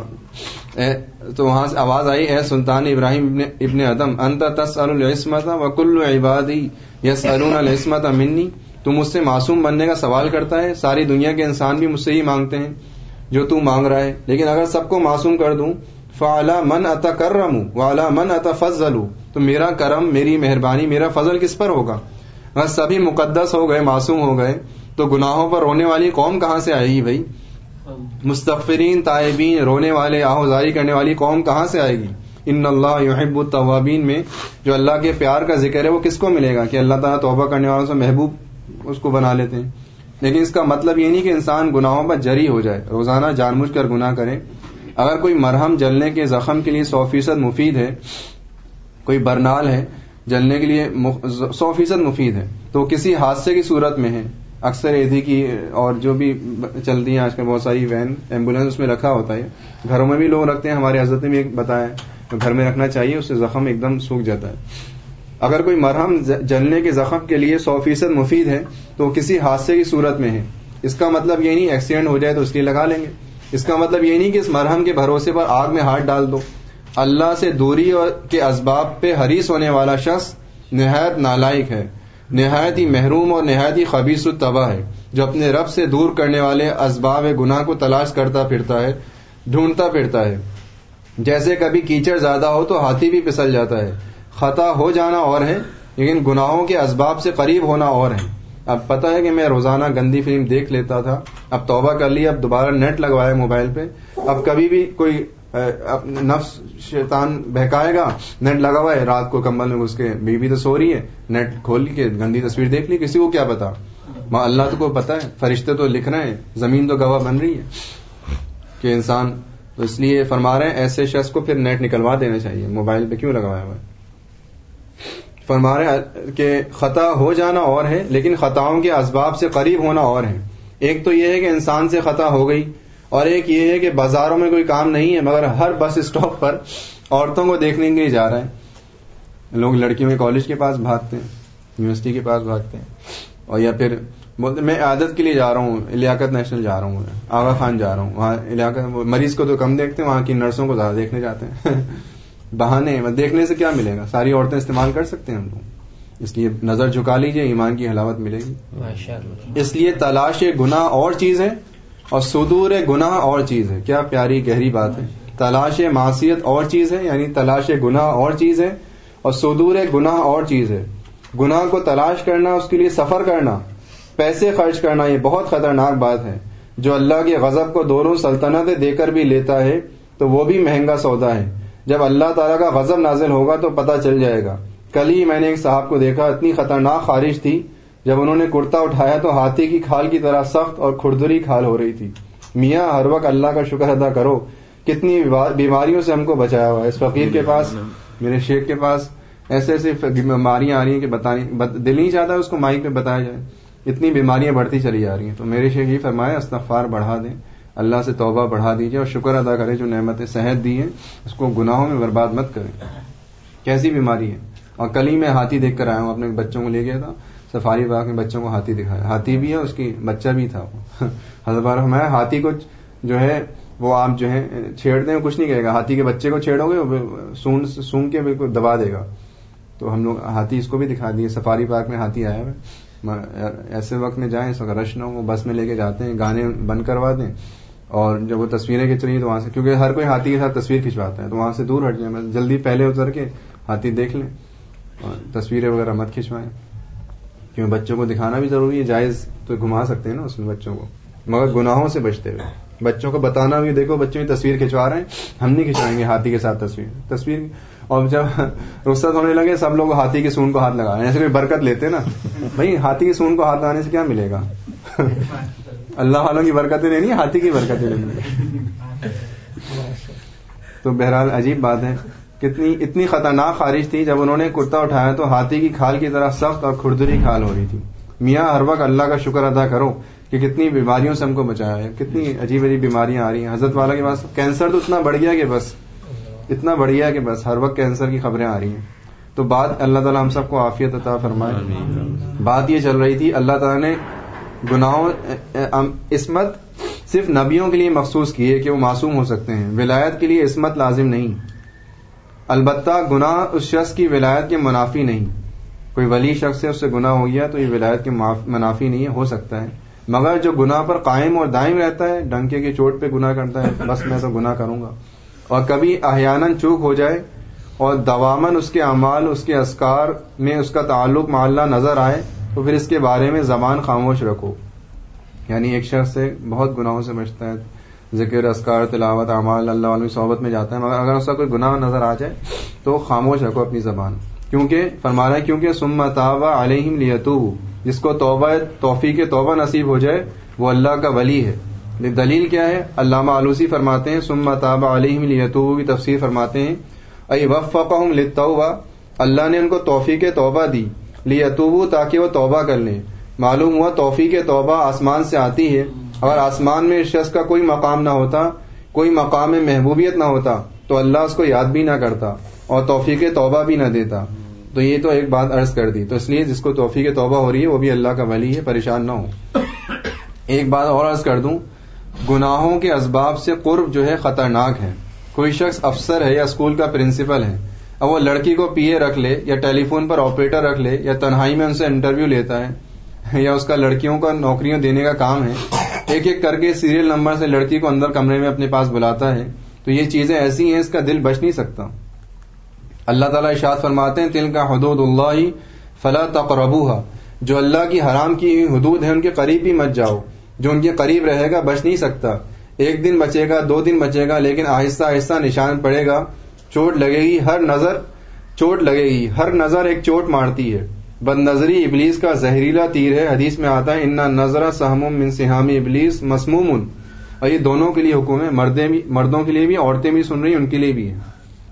تو وہاں سے آواز آئی، اے سلطان ابراہیم ابن ادم انت تسأل العصمت وکل عبادی یسألون العصمت منی، تو مجھ سے معصوم بننے کا سوال کرتا ہے، ساری دنیا کے انسان بھی مجھ سے ہی مانگتے ہیں جو تو مانگ رہا ہے، لیکن اگر سب کو معصوم کر دوں فعلی من اتکرم وعلی من اتفضل، تو میرا کرم، میری مہربانی، میرا فضل کس پر ہوگا؟ اگر سبھی مقدس ہو گئے، معصوم ہو گئے، تو گناہوں پر رونے والی قوم کہاں سے آئے گی بھائی؟ مستغفرین، تائبین، رونے والے، آہوزاری کرنے والی قوم کہاں سے آئے گی؟ ان اللہ یحب التوابین میں جو اللہ کے پیار کا ذکر ہے وہ کس کو ملے گا کہ اللہ تعالیٰ توبہ کرنے والوں سے محبوب اس کو بنا لیتے ہیں. لیکن اس کا مطلب یہ نہیں کہ انسان گناہوں پر جری ہو جائے، روزانہ جان بوجھ کر گناہ کرے. اگر کوئی مرہم جلنے کے زخم کے لیے 100% مفید ہے، کوئی برنال ہے جلنے کے لیے 100% مفید ہے، تو کسی حادثے کی صورت میں ہے، اکثر ایدھی کی اور جو بھی چلتی ہیں آج کل بہت ساری وین ایمبولینس اس میں رکھا ہوتا ہے، گھروں میں بھی لوگ رکھتے ہیں، ہمارے حضرت نے بھی بتایا گھر میں رکھنا چاہیے، اس سے زخم ایک دم سوکھ جاتا ہے. اگر کوئی مرہم جلنے کے زخم کے لیے 100% مفید ہے تو کسی حادثے کی صورت میں ہے، اس کا مطلب یہ نہیں ایکسیڈنٹ ہو جائے تو اس لیے لگا لیں گے، اس کا مطلب یہ نہیں کہ اس مرہم کے بھروسے پر آگ میں ہاتھ ڈال دو. اللہ سے دوری کے اسباب پہ حریص ہونے والا شخص نہایت نالائق ہے، نہایت ہی محروم اور نہایت ہی خبیث الطبع ہے، جو اپنے رب سے دور کرنے والے اسباب گناہ کو تلاش کرتا پھرتا ہے، ڈھونڈتا پھرتا ہے. جیسے کبھی کیچڑ زیادہ ہو تو ہاتھی بھی پھسل جاتا ہے. خطا ہو جانا اور ہے، لیکن گناہوں کے اسباب سے قریب ہونا اور ہے. اب پتہ ہے کہ میں روزانہ گندی فلم دیکھ لیتا تھا، اب توبہ کر لی، اب دوبارہ نیٹ لگوایا موبائل پہ، اب کبھی بھی کوئی نفس شیطان بہکائے گا، نیٹ لگا ہوا ہے، رات کو کمبل میں گھس کے بیوی تو سو رہی ہے، نیٹ کھول کے گندی تصویر دیکھ لی، کسی کو کیا پتا؟ ماں اللہ تو کو پتا ہے، فرشتے تو لکھ رہے ہیں، زمین تو گواہ بن رہی ہے کہ انسان. تو اس لیے فرما رہے ہیں ایسے شخص کو پھر نیٹ نکلوا دینا چاہیے، موبائل پہ کیوں لگوایا ہوا ہے. فرما رہے ہیں کہ خطا ہو جانا اور ہے، لیکن خطاؤں کے اسباب سے قریب ہونا اور ہے. ایک تو یہ ہے کہ انسان سے خطا ہو گئی، اور ایک یہ ہے کہ بازاروں میں کوئی کام نہیں ہے مگر ہر بس اسٹاپ پر عورتوں کو دیکھنے کے لیے جا رہے ہیں لوگ، لڑکیوں کے کالج کے پاس بھاگتے ہیں، یونیورسٹی کے پاس بھاگتے ہیں، اور یا پھر میں عادت کے لیے جا رہا ہوں، لیاقت نیشنل جا رہا ہوں، آغا خان جا رہا ہوں، وہاں علاقہ مریض کو تو کم دیکھتے ہیں، وہاں کی نرسوں کو زیادہ دیکھنے جاتے ہیں. بہانے دیکھنے سے کیا ملے گا؟ ساری عورتیں استعمال کر سکتے ہیں ہم لوگ، اس لیے نظر جھکا لیجئے، ایمان کی حلاوت ملے گی. اس لیے تلاش گناہ اور چیز ہے اور صدور گناہ اور چیز ہے. کیا پیاری گہری بات ہے. تلاش معصیت اور چیز ہے، یعنی تلاش گناہ اور چیز ہے، اور صدور گناہ اور چیز ہے. گناہ کو تلاش کرنا، اس کے لیے سفر کرنا، پیسے خرچ کرنا، یہ بہت خطرناک بات ہے. جو اللہ کے غضب کو دونوں سلطنتیں دے کر بھی لیتا ہے تو وہ بھی مہنگا سودا ہے. جب اللہ تعالیٰ کا غضب نازل ہوگا تو پتہ چل جائے گا. کل ہی میں نے ایک صاحب کو دیکھا، اتنی خطرناک خارش تھی، جب انہوں نے کرتا اٹھایا تو ہاتھی کی کھال کی طرح سخت اور کھردری کھال ہو رہی تھی. میاں ہر وقت اللہ کا شکر ادا کرو، کتنی بیماریوں سے ہم کو بچایا ہوا ہے. اس فقیر کے پاس، میرے شیخ کے پاس ایسے ایسے بیماریاں آ رہی ہیں کہ دل نہیں چاہتا اس کو مائک پہ بتایا جائے. اتنی بیماریاں بڑھتی چلی جا رہی ہیں. تو میرے شیخ یہ فرمایا استغفار بڑھا دیں، اللہ سے توبہ بڑھا دیجیے اور شکر ادا کریں جو نعمت صحت دی ہے، اس کو گناہوں میں برباد مت کریں. کیسی بیماری ہے. اور کل ہی میں ہاتھی دیکھ کر آیا ہوں، اپنے بچوں کو لے گیا تھا سفاری پارک میں، بچوں کو ہاتھی دکھایا. ہاتھی بھی ہے، اس کی بچہ بھی تھا. حضرت فرمایا ہاتھی کو جو ہے وہ آپ جو ہے چھیڑ دیں کچھ نہیں کہے گا، ہاتھی کے بچے کو چھیڑو گے سونگ کے بالکل دبا دے گا. تو ہم لوگ ہاتھی اس کو بھی دکھا دیے. سفاری پارک میں ہاتھی آیا ہے، ایسے وقت میں جائیں اس وقت رش نہ ہو، بس میں لے کے جاتے ہیں، گانے بند کروا دیں اور جب وہ تصویریں کھینچ رہی ہیں تو وہاں سے، کیونکہ ہر کوئی ہاتھی کے ساتھ تصویر کھنچواتا ہے، تو وہاں سے دور ہٹ جائیں، جلدی پہلے اتر کے ہاتھی دیکھ لیں اور تصویریں وغیرہ مت کھنچوائیں. کیوں بچوں کو دکھانا بھی ضروری ہے، جائز تو گھما سکتے ہیں نا اس میں بچوں کو، مگر گناہوں سے بچتے ہوئے. بچوں کو بتانا بھی، دیکھو بچوں کی تصویر کھنچوا رہے ہیں، ہم نہیں کھنچوائیں گے ہاتھی کے ساتھ تصویر. اور جب رخصت ہونے لگے سب لوگ ہاتھی کی سونڈ کو ہاتھ لگا رہے ہیں، ایسے کوئی برکت لیتے نا بھائی. ہاتھی کی سونڈ کو ہاتھ لگانے سے کیا ملے گا؟ اللہ والوں کی برکتیں لینی ہے، ہاتھی کی برکتیں لینی ہے. تو بہرحال عجیب بات ہے، اتنی خطرناک خارش تھی، جب انہوں نے کرتا اٹھایا تو ہاتھی کی کھال کی طرح سخت اور کھردری کھال ہو رہی تھی. میاں ہر وقت اللہ کا شکر ادا کرو کہ کتنی بیماریوں سے ہم کو بچایا ہے، کتنی عجیب عجیب بیماریاں آ رہی ہیں. حضرت والا کے پاس کینسر تو اتنا بڑھ گیا کہ بس، اتنا بڑھ گیا کہ بس ہر وقت کینسر کی خبریں آ رہی ہیں. تو بات اللہ تعالیٰ ہم سب کو عافیت عطا فرمائے. بات یہ چل رہی تھی اللہ تعالیٰ نے گناہوں عصمت صرف نبیوں کے لیے مخصوص کی ہے کہ وہ معصوم ہو سکتے ہیں، ولایت کے لیے عصمت لازم نہیں. البتہ گناہ اس شخص کی ولایت کے منافی نہیں. کوئی ولی شخص ہے، اس سے گناہ ہو گیا تو یہ ولایت کے منافی نہیں ہے، ہو سکتا ہے. مگر جو گناہ پر قائم اور دائم رہتا ہے، ڈنکے کی چوٹ پہ گناہ کرتا ہے، بس میں تو گناہ کروں گا، اور کبھی احیاناً چوک ہو جائے اور دواماً اس کے اعمال، اس کے اذکار میں اس کا تعلق مع اللہ نظر آئے تو پھر اس کے بارے میں زبان خاموش رکھو. یعنی ایک شخص سے بہت گناہوں سے بچتا ہے، ذکر، اذکار، تلاوت، اعمال، اللہ والوں کی صحبت میں جاتا ہے، مگر اگر اس کا کوئی گناہ نظر آ جائے تو خاموش رکھو اپنی زبان. کیونکہ فرما رہا ہے کیونکہ ثم تاب علیہم لیتوبوا، جس کو توفیق توبہ نصیب ہو جائے وہ اللہ کا ولی ہے. دلیل کیا ہے؟ علامہ آلوسی فرماتے ہیں ثم تاب علیہم لیتوبوا کی تفسیر فرماتے ہیں ای وفقہم للتوبہ، اللہ نے ان کو توفیق توبہ دی، لیتوبوا تاکہ وہ توبہ کر لیں. معلوم ہوا توفیق توبہ آسمان سے آتی ہے. اگر آسمان میں اس شخص کا کوئی مقام نہ ہوتا، کوئی مقام محبوبیت نہ ہوتا تو اللہ اس کو یاد بھی نہ کرتا اور توفیق توبہ بھی نہ دیتا. تو یہ تو ایک بات عرض کر دی. تو اس لیے جس کو توفیق توبہ ہو رہی ہے وہ بھی اللہ کا ولی ہے، پریشان نہ ہو. ایک بات اور عرض کر دوں، گناہوں کے اسباب سے قرب جو ہے خطرناک ہے. کوئی شخص افسر ہے یا اسکول کا پرنسپل ہے، اب وہ لڑکی کو پی اے رکھ لے یا ٹیلی فون پر آپریٹر رکھ لے یا تنہائی میں ان سے انٹرویو لیتا ہے، یا اس کا لڑکیوں کا نوکریاں دینے کا کام ہے، ایک ایک کر کے سیریل نمبر سے لڑکی کو اندر کمرے میں اپنے پاس بلاتا ہے، تو یہ چیزیں ایسی ہیں اس کا دل بچ نہیں سکتا. اللہ تعالیٰ ارشاد فرماتے ہیں تلک حدود اللہ فلا تقربوها، جو اللہ کی حرام کی حدود ہیں ان کے قریب بھی مت جاؤ. جو ان کے قریب رہے گا بچ نہیں سکتا. ایک دن بچے گا، 2 دن بچے گا، لیکن آہستہ آہستہ نشان پڑے گا، چوٹ لگے گی، ہر نظر چوٹ لگے گی، ہر نظر ایک چوٹ مارتی ہے. بد نظری ابلیس کا زہریلا تیر ہے، حدیث میں آتا ہے ان النظر سہم من سہام ابلیس مسموم. اور یہ دونوں کے لیے حکم ہے، مردوں کے لیے بھی، عورتیں بھی سن رہی ان کے لیے بھی ہے.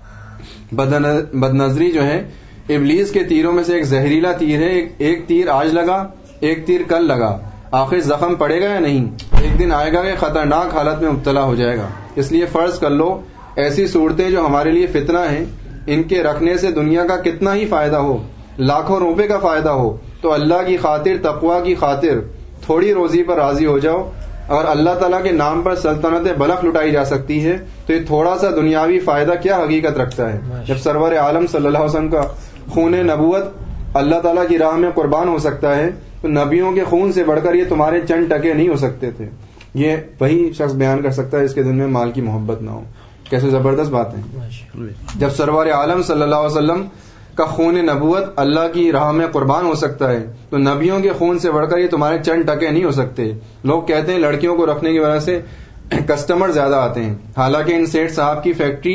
بد نظری جو ہے ابلیس کے تیروں میں سے ایک زہریلا تیر ہے. ایک تیر آج لگا، ایک تیر کل لگا، آخر زخم پڑے گا یا نہیں؟ ایک دن آئے گا کہ خطرناک حالت میں مبتلا ہو جائے گا. اس لیے فرض کر لو ایسی صورتیں جو ہمارے لیے فتنہ ہیں، ان کے رکھنے سے دنیا کا کتنا ہی فائدہ ہو، لاکھوں روپے کا فائدہ ہو، تو اللہ کی خاطر، تقوی کی خاطر تھوڑی روزی پر راضی ہو جاؤ. اگر اللہ تعالیٰ کے نام پر سلطنت بلخ لٹائی جا سکتی ہے تو یہ تھوڑا سا دنیاوی فائدہ کیا حقیقت رکھتا ہے. جب سرور عالم صلی اللہ علیہ وسلم کا خون نبوت اللہ تعالیٰ کی راہ میں قربان ہو سکتا ہے تو نبیوں کے خون سے بڑھ کر یہ تمہارے چند ٹکے نہیں ہو سکتے تھے. یہ وہی شخص بیان کر سکتا ہے جس کے دل میں مال کی محبت نہ ہو. کیسے زبردست بات ہے. جب سرور عالم صلی اللہ علیہ وسلم کا خون نبوت اللہ کی راہ میں قربان ہو سکتا ہے، تو نبیوں کے خون سے بڑھ کر یہ تمہارے چند ٹکے نہیں ہو سکتے. لوگ کہتے ہیں لڑکیوں کو رکھنے کی وجہ سے کسٹمر زیادہ آتے ہیں، حالانکہ ان سیٹھ صاحب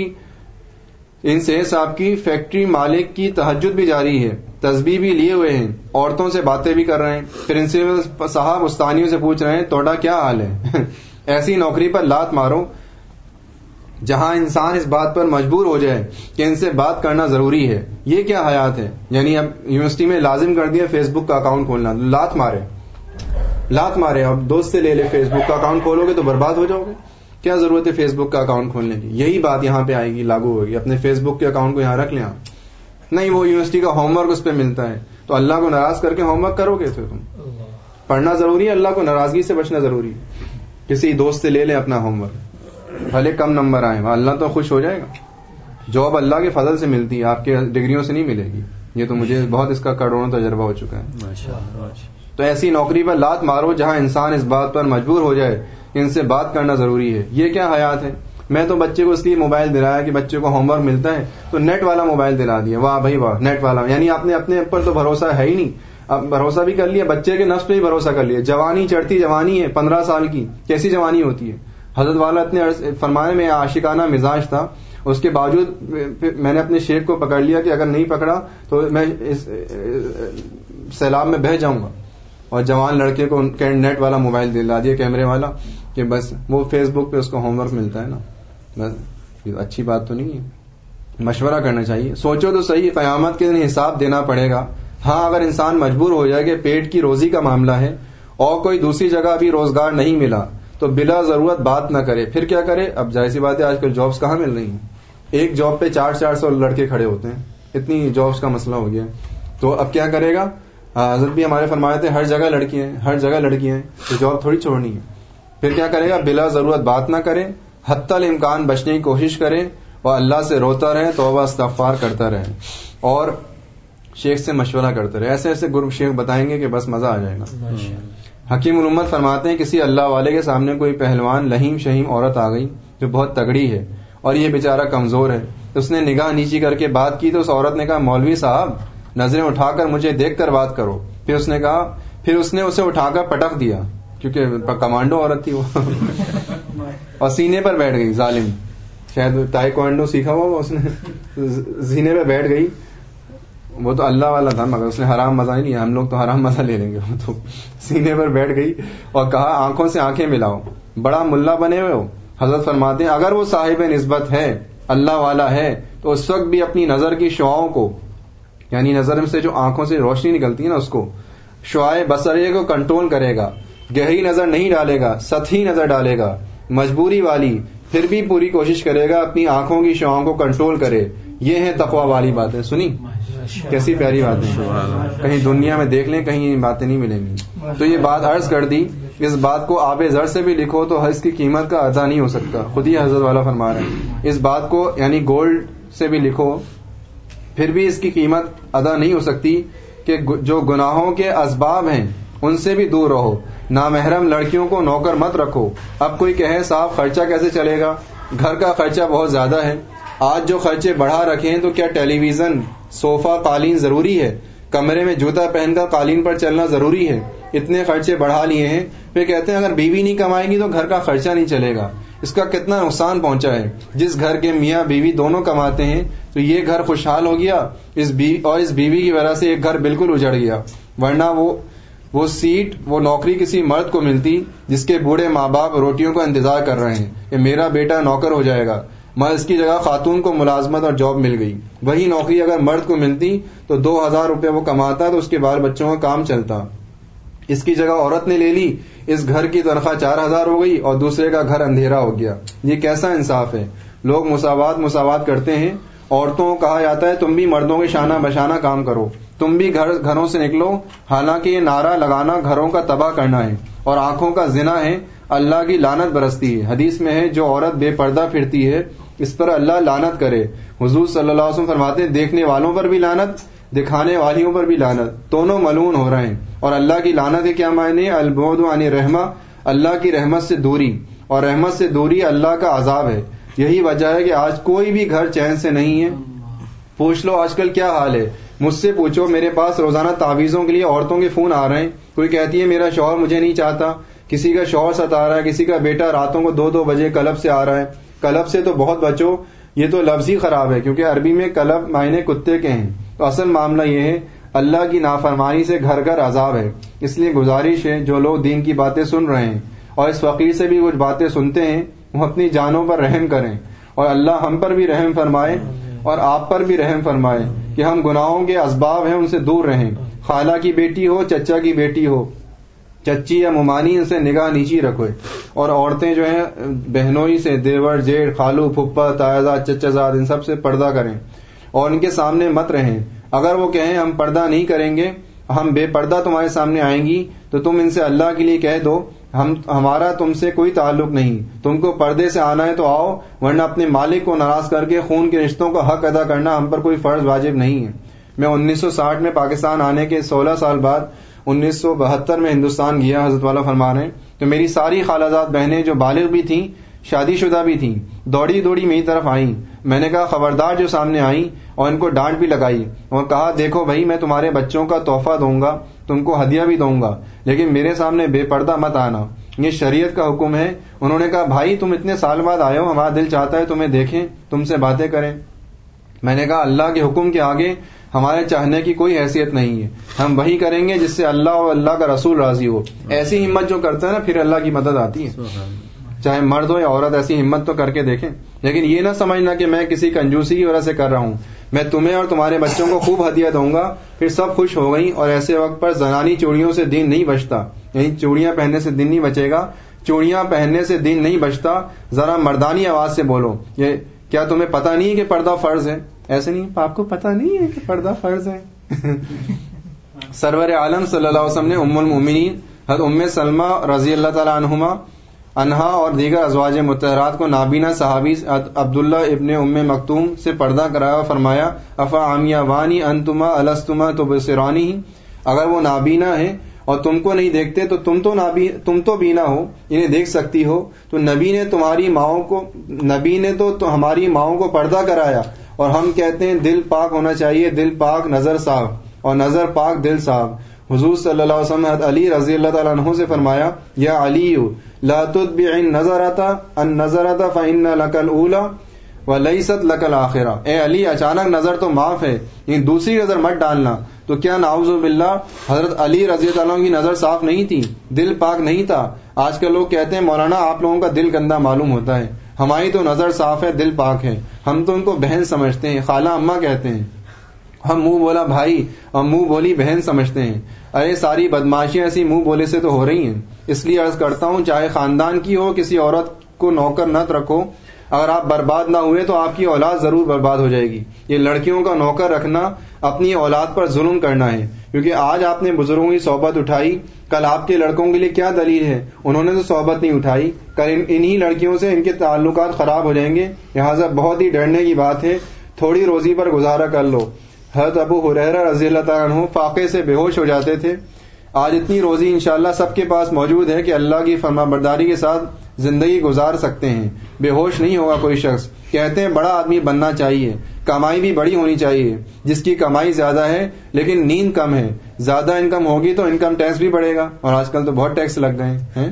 کی فیکٹری مالک کی تہجد بھی جاری ہے، تسبیح بھی لیے ہوئے ہیں، عورتوں سے باتیں بھی کر رہے ہیں، پرنسپل صاحب استانیوں سے پوچھ رہے ہیں توڑا کیا حال ہے. ایسی نوکری پر لات مارو جہاں انسان اس بات پر مجبور ہو جائے کہ ان سے بات کرنا ضروری ہے. یہ کیا حیات ہے؟ یعنی اب یونیورسٹی میں لازم کر دیا فیس بک کا اکاؤنٹ کھولنا، لات مارے. اب دوست سے لے لے فیس بک کا اکاؤنٹ کھولو گے تو برباد ہو جاؤ گے. کیا ضرورت ہے فیس بک کا اکاؤنٹ کھولنے کی؟ یہی بات یہاں پہ آئے گی، لاگو ہوگی. اپنے فیس بک کے اکاؤنٹ کو یہاں رکھ لیں آپ. نہیں، وہ یونیورسٹی کا ہوم ورک اس پہ ملتا ہے تو اللہ کو ناراض کر کے ہوم ورک کرو گے. تو تم پڑھنا ضروری ہے، اللہ کو ناراضگی سے بچنا ضروری ہے. کسی دوست سے لے لیں اپنا ہوم ورک، بھلے کم نمبر آئے، اللہ تو خوش ہو جائے گا. جاب اللہ کے فضل سے ملتی ہے، آپ کے ڈگریوں سے نہیں ملے گی. یہ تو مجھے بہت اس کا کروڑوں تجربہ ہو چکا ہے. تو ایسی نوکری پر لات مارو جہاں انسان اس بات پر مجبور ہو جائے کہ ان سے بات کرنا ضروری ہے. یہ کیا حیات ہے؟ میں تو بچے کو اس لیے موبائل دلایا کہ بچے کو ہوم ورک ملتا ہے تو نیٹ والا موبائل دلا دیا. واہ بھائی واہ، نیٹ والا. یعنی آپ نے اپنے اوپر تو بھروسہ ہے ہی نہیں. اب بھروسہ بھی کر لیا، بچے کے نفس پہ بھی بھروسہ کر لیا. جوانی، چڑھتی جوانی ہے، 15 سال کی، کیسی جوانی ہوتی ہے. حضرت والا اتنے فرمانے میں عاشقانہ مزاج تھا، اس کے باوجود میں نے اپنے شیخ کو پکڑ لیا کہ اگر نہیں پکڑا تو میں اس سیلاب میں بہہ جاؤں گا. اور جوان لڑکے کو نیٹ والا موبائل دلا دیا، کیمرے والا، کہ بس وہ فیس بک پہ اس کو ہوم ورک ملتا ہے نا. بس اچھی بات تو نہیں ہے. مشورہ کرنا چاہیے. سوچو تو صحیح، قیامت کے دن حساب دینا پڑے گا. ہاں، اگر انسان مجبور ہو جائے کہ پیٹ کی روزی کا معاملہ ہے اور کوئی دوسری جگہ ابھی روزگار نہیں ملا تو بلا ضرورت بات نہ کرے. پھر کیا کرے؟ اب ظاہر سی بات ہے آج کل جابس کہاں مل رہی ہیں. ایک جاب پہ 400 لڑکے کھڑے ہوتے ہیں، اتنی جابس کا مسئلہ ہو گیا. تو اب کیا کرے گا؟ حضرت بھی ہمارے فرمایا تھے ہر جگہ لڑکیاں ہیں، ہر جگہ لڑکیاں ہیں، تو جاب تھوڑی چھوڑنی ہے. پھر کیا کرے گا؟ بلا ضرورت بات نہ کرے، حتی الامکان بچنے کی کوشش کرے اور اللہ سے روتا رہے، توبہ استغفار کرتا رہے اور شیخ سے مشورہ کرتے رہے. ایسے ایسے گروپ شیخ بتائیں گے کہ بس مزہ آ جائے گا. حکیم الامت فرماتے ہیں کسی اللہ والے کے سامنے کوئی پہلوان لہیم شہیم عورت آ گئی جو بہت تگڑی ہے اور یہ بیچارہ کمزور ہے. اس نے نگاہ نیچی کر کے بات کی تو اس عورت نے کہا مولوی صاحب نظریں اٹھا کر مجھے دیکھ کر بات کرو. پھر اس نے اسے اٹھا کر پٹک دیا کیونکہ کمانڈو عورت تھی وہ اور سینے پر بیٹھ گئی. ظالم، شاید تائیکوانڈو سیکھا ہوا، اس نے سینے پہ بیٹھ گئی. وہ تو اللہ والا تھا مگر اس نے حرام مزہ ہی نہیں، ہم لوگ تو حرام مزہ لے لیں گے. وہ تو سینے پر بیٹھ گئی اور کہا آنکھوں سے آنکھیں ملاؤ، بڑا ملا بنے ہوئے ہو. حضرت فرماتے ہیں اگر وہ صاحب نسبت ہے، اللہ والا ہے، تو اس وقت بھی اپنی نظر کی شعاؤں کو، یعنی نظر سے جو آنکھوں سے روشنی نکلتی ہے نا، اس کو شعائے بصریہ کو کنٹرول کرے گا. گہری نظر نہیں ڈالے گا، سطحی نظر ڈالے گا، مجبوری والی، پھر بھی پوری کوشش کرے گا اپنی آنکھوں کی شعاؤں کو کنٹرول کرے. یہ ہے تقویٰ والی باتیں. سنی کیسی پیاری باتیں، کہیں دنیا میں دیکھ لیں کہیں باتیں نہیں ملیں گی. تو یہ بات عرض کر دی. اس بات کو آب زر سے بھی لکھو تو اس کی قیمت کا ادا نہیں ہو سکتا. خود ہی حضرت والا فرما رہے ہیں اس بات کو یعنی گولڈ سے بھی لکھو پھر بھی اس کی قیمت ادا نہیں ہو سکتی کہ جو گناہوں کے اسباب ہیں ان سے بھی دور رہو. نامحرم لڑکیوں کو نوکر مت رکھو. اب کوئی کہے صاحب خرچہ کیسے چلے گا؟ گھر کا خرچہ بہت زیادہ ہے. آج جو خرچے بڑھا رکھے ہیں تو کیا ٹیلی ویژن، صوفہ، قالین ضروری ہے؟ کمرے میں جوتا پہن کر قالین پر چلنا ضروری ہے؟ اتنے خرچے بڑھا لیے ہیں. پھر کہتے ہیں اگر بیوی نہیں کمائے گی تو گھر کا خرچہ نہیں چلے گا. اس کا کتنا نقصان پہنچا ہے. جس گھر کے میاں بیوی دونوں کماتے ہیں تو یہ گھر خوشحال ہو گیا، اس بیوی کی وجہ سے ایک گھر بالکل اجڑ گیا. ورنہ وہ سیٹ، وہ نوکری کسی مرد کو ملتی جس کے بوڑھے ماں باپ روٹیوں کا انتظار کر رہے ہیں کہ میرا بیٹا نوکر ہو جائے گا، مگر اس کی جگہ خاتون کو ملازمت اور جاب مل گئی. وہی نوکری اگر مرد کو ملتی تو 2000 روپے وہ کماتا تو اس کے بال بچوں کا کام چلتا. اس کی جگہ عورت نے لے لی، اس گھر کی تنخواہ 4000 ہو گئی اور دوسرے کا گھر اندھیرا ہو گیا. یہ کیسا انصاف ہے؟ لوگ مساوات کرتے ہیں. عورتوں کو کہا جاتا ہے تم بھی مردوں کے شانہ بشانہ کام کرو، تم بھی گھروں سے نکلو. حالانکہ یہ نعرہ لگانا گھروں کا تباہ کرنا ہے اور آنکھوں کا زنا ہے. اللہ کی لعنت برستی ہے. حدیث میں ہے جو عورت بے پردہ پھرتی ہے اس پر اللہ لعنت کرے. حضور صلی اللہ علیہ وسلم فرماتے ہیں دیکھنے والوں پر بھی لعنت، دکھانے والیوں پر بھی لعنت، دونوں ملعون ہو رہے ہیں. اور اللہ کی لعنت کے کیا معنی؟ البعد عن الرحمہ، اللہ کی رحمت سے دوری، اور رحمت سے دوری اللہ کا عذاب ہے. یہی وجہ ہے کہ آج کوئی بھی گھر چین سے نہیں ہے. پوچھ لو آج کل کیا حال ہے. مجھ سے پوچھو, میرے پاس روزانہ تعویذوں کے لیے عورتوں کے فون آ رہے ہیں. کوئی کہتی ہے میرا شوہر مجھے نہیں چاہتا, کسی کا شوہر ستا رہا ہے, کسی کا بیٹا راتوں کو 2 بجے کلب سے آ رہا ہے. کلب سے تو بہت بچو, یہ تو لفظ ہی خراب ہے, کیونکہ عربی میں کلب معنی کتے کے ہیں. تو اصل معاملہ یہ ہے, اللہ کی نافرمانی سے گھر گھر عذاب ہے. اس لیے گزارش ہے, جو لوگ دین کی باتیں سن رہے ہیں اور اس فقیر سے بھی کچھ باتیں سنتے ہیں, وہ اپنی جانوں پر رحم کریں, اور اللہ ہم پر بھی رحم فرمائے اور آپ پر بھی رحم فرمائے کہ ہم گناہوں کے اسباب ہیں ان سے دور رہیں. خالہ کی بیٹی ہو, چچا کی بیٹی ہو, چچی یا ممانی, ان سے نگاہ نیچی رکھو. اور عورتیں جو ہیں بہنوئی سے, دیور جیٹھ خالو پھپھا تایازاد چچا زاد, ان سب سے پردہ کریں اور ان کے سامنے مت رہیں. اگر وہ کہیں ہم پردہ نہیں کریں گے, ہم بے پردہ تمہارے سامنے آئیں گی, تو تم ان سے اللہ کے لیے کہہ دو ہمارا تم سے کوئی تعلق نہیں, تم کو پردے سے آنا ہے تو آؤ, ورنہ اپنے مالک کو ناراض کر کے خون کے رشتوں کا حق ادا کرنا ہم پر کوئی فرض واجب نہیں ہے. میں 1960 میں پاکستان آنے کے 16 سال بعد 1972 میں ہندوستان گیا. حضرت والا فرما رہے ہیں تو میری ساری خالہ زاد بہنیں جو بالغ بھی تھیں, شادی شدہ بھی تھیں, دوڑی دوڑی میری طرف آئیں. میں نے کہا خبردار جو سامنے آئیں, اور ان کو ڈانٹ بھی لگائی اور کہا دیکھو بھائی, میں تمہارے بچوں کا تحفہ دوں گا, تم کو ہدیہ بھی دوں گا, لیکن میرے سامنے بے پردہ مت آنا, یہ شریعت کا حکم ہے. انہوں نے کہا بھائی تم اتنے سال بعد آئے ہو, ہمارا دل چاہتا ہے تمہیں دیکھیں, تم سے باتیں کریں. میں نے کہا اللہ کے حکم کے آگے ہمارے چاہنے کی کوئی حیثیت نہیں ہے, ہم وہی کریں گے جس سے اللہ اور اللہ کا رسول راضی ہو. ایسی ہمت جو کرتا ہے نا, پھر اللہ کی مدد آتی ہے. چاہے مرد ہو یا عورت, ایسی ہمت تو کر کے دیکھیں. لیکن یہ نہ سمجھنا کہ میں کسی کنجوسی کی وجہ سے کر رہا ہوں. میں تمہیں اور تمہارے بچوں کو خوب ہدیہ دوں گا, پھر سب خوش ہو گئی. اور ایسے وقت پر زنانی چوڑیوں سے دین نہیں بچتا, یعنی چوڑیاں پہننے سے دین نہیں بچے گا, چوڑیاں پہننے سے دین نہیں بچتا. ذرا مردانی آواز سے بولو, یہ کیا تمہیں پتہ نہیں ہے کہ پردہ فرض ہے؟ ایسے نہیں, آپ کو پتہ نہیں ہے کہ پردہ فرض ہے؟ سرور عالم صلی اللہ علیہ وسلم نے ام المؤمنین حضرت ام سلمہ رضی اللہ تعالی عنہا اور دیگر ازواج مطہرات کو نابینا صحابی عبداللہ ابن ام مکتوم سے پردہ کرایا اور فرمایا افا عمیوانی انتما الستما تبصرانی, اگر وہ نابینا ہے اور تم کو نہیں دیکھتے تو تم تو بینا ہو, انہیں دیکھ سکتی ہو. تو نبی نے تو ہماری ماؤں کو پردہ کرایا, اور ہم کہتے ہیں دل پاک ہونا چاہیے, دل پاک نظر صاف اور نظر پاک دل صاف. حضور صلی اللہ علیہ وسلم علی رضی اللہ تعالیٰ عنہ سے فرمایا یا علی لا تتبع النظرۃ فإن لك الأولى وليست لك الآخرة, اے علی اچانک نظر تو معاف ہے, لیکن دوسری نظر مت ڈالنا. تو کیا نعوذ باللہ حضرت علی رضی اللہ عنہ کی نظر صاف نہیں تھی, دل پاک نہیں تھا؟ آج کل لوگ کہتے ہیں مولانا آپ لوگوں کا دل گندا معلوم ہوتا ہے, ہماری تو نظر صاف ہے, دل پاک ہے. ہم تو ان کو بہن سمجھتے ہیں, خالہ اماں کہتے ہیں, ہم منہ بولا بھائی اور منہ بولی بہن سمجھتے ہیں. ارے ساری بدماشیاں ایسی منہ بولے سے تو ہو رہی ہیں. اس لیے عرض کرتا ہوں چاہے خاندان کی ہو, کسی عورت کو نوکر نہ رکھو. اگر آپ برباد نہ ہوئے تو آپ کی اولاد ضرور برباد ہو جائے گی. یہ لڑکیوں کا نوکر رکھنا اپنی اولاد پر ظلم کرنا ہے, کیونکہ آج آپ نے بزرگوں کی صحبت اٹھائی, کل آپ کے لڑکوں کے لیے کیا دلیل ہے؟ انہوں نے تو صحبت نہیں اٹھائی, کل انہی لڑکیوں سے ان کے تعلقات خراب ہو جائیں گے. لہٰذا بہت ہی ڈرنے کی بات ہے, تھوڑی روزی پر گزارا کر لو. حضرت ابو ہریرہ رضی اللہ تعالیٰ عنہ فاقے سے بے ہوش ہو جاتے تھے. آج اتنی روزی انشاءاللہ سب کے پاس موجود ہے کہ اللہ کی فرما برداری کے ساتھ زندگی گزار سکتے ہیں, بے ہوش نہیں ہوگا کوئی شخص. کہتے ہیں بڑا آدمی بننا چاہیے, کمائی بھی بڑی ہونی چاہیے. جس کی کمائی زیادہ ہے لیکن نیند کم ہے, زیادہ انکم ہوگی تو انکم ٹیکس بھی بڑھے گا, اور آج کل تو بہت ٹیکس لگ گئے ہیں.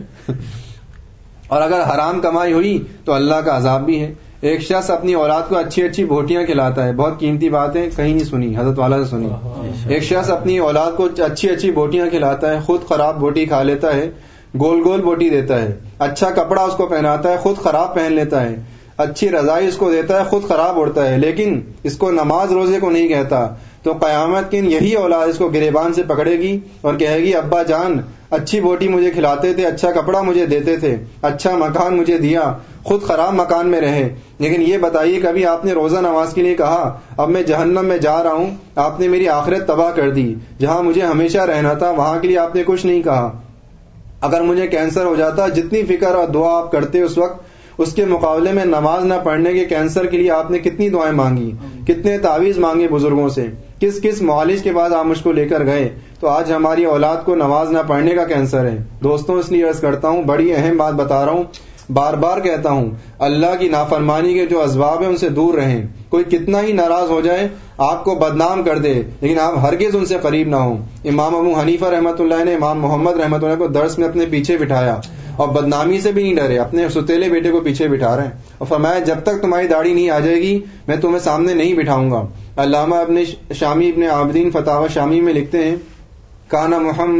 اور اگر حرام کمائی ہوئی تو اللہ کا عذاب بھی ہے. ایک شخص اپنی اولاد کو اچھی اچھی بوٹیاں کھلاتا ہے, بہت قیمتی بات ہے, کہیں نہیں سنی, حضرت والا سے سنی. ایک شخص اپنی اولاد کو اچھی اچھی بوٹیاں کھلاتا ہے, خود خراب بوٹی کھا لیتا ہے, گول گول بوٹی دیتا ہے. اچھا کپڑا اس کو پہناتا ہے, خود خراب پہن لیتا ہے. اچھی رضائی اس کو دیتا ہے, خود خراب اڑتا ہے, لیکن اس کو نماز روزے کو نہیں کہتا. تو قیامت کے یہی اولاد اس کو گریبان سے پکڑے گی اور کہے گی ابا جان اچھی بوٹی مجھے کھلاتے تھے, اچھا کپڑا مجھے دیتے تھے, اچھا مکان مجھے دیا, خود خراب مکان میں رہے, لیکن یہ بتائیے کبھی آپ نے روزہ نماز کے لیے کہا اب میں جہنم میں جا رہا ہوں, آپ نے میری آخرت تباہ کر دی. جہاں مجھے ہمیشہ رہنا تھا وہاں کے لیے آپ نے کچھ نہیں کہا. اگر مجھے کینسر ہو جاتا, جتنی فکر اور دعا آپ کرتے اس وقت, اس کے مقابلے میں نماز نہ پڑھنے کے کینسر کے لیے آپ نے کتنی دعائیں مانگی, کتنے تعویذ مانگے بزرگوں سے, کس کس معالج کے بعد آپ مجھ کو لے کر گئے. تو آج ہماری اولاد کو نماز نہ پڑھنے کا کینسر ہے. دوستوں اس لیے عرض کرتا ہوں, بڑی اہم بات بتا رہا ہوں, بار بار کہتا ہوں, اللہ کی نافرمانی کے جو اسباب ہیں ان سے دور رہیں. کوئی کتنا ہی ناراض ہو جائے، آپ کو بدنام کر دے، لیکن آپ ہرگز ان سے قریب نہ ہوں۔ امام ابو حنیفہ رحمۃ اللہ نے امام محمد رحمۃ اللہ کو درس میں اپنے پیچھے بٹھایا اور بدنامی سے بھی نہیں ڈرے، اپنے ستیلے بیٹے کو پیچھے بٹھا رہے ہیں اور فرمایا جب تک تمہاری داڑھی نہیں آ جائے گی میں تمہیں سامنے نہیں بٹھاؤں گا۔ علامہ ابن شامی ابن عابدین فتاوی شامی میں لکھتے ہیں کانا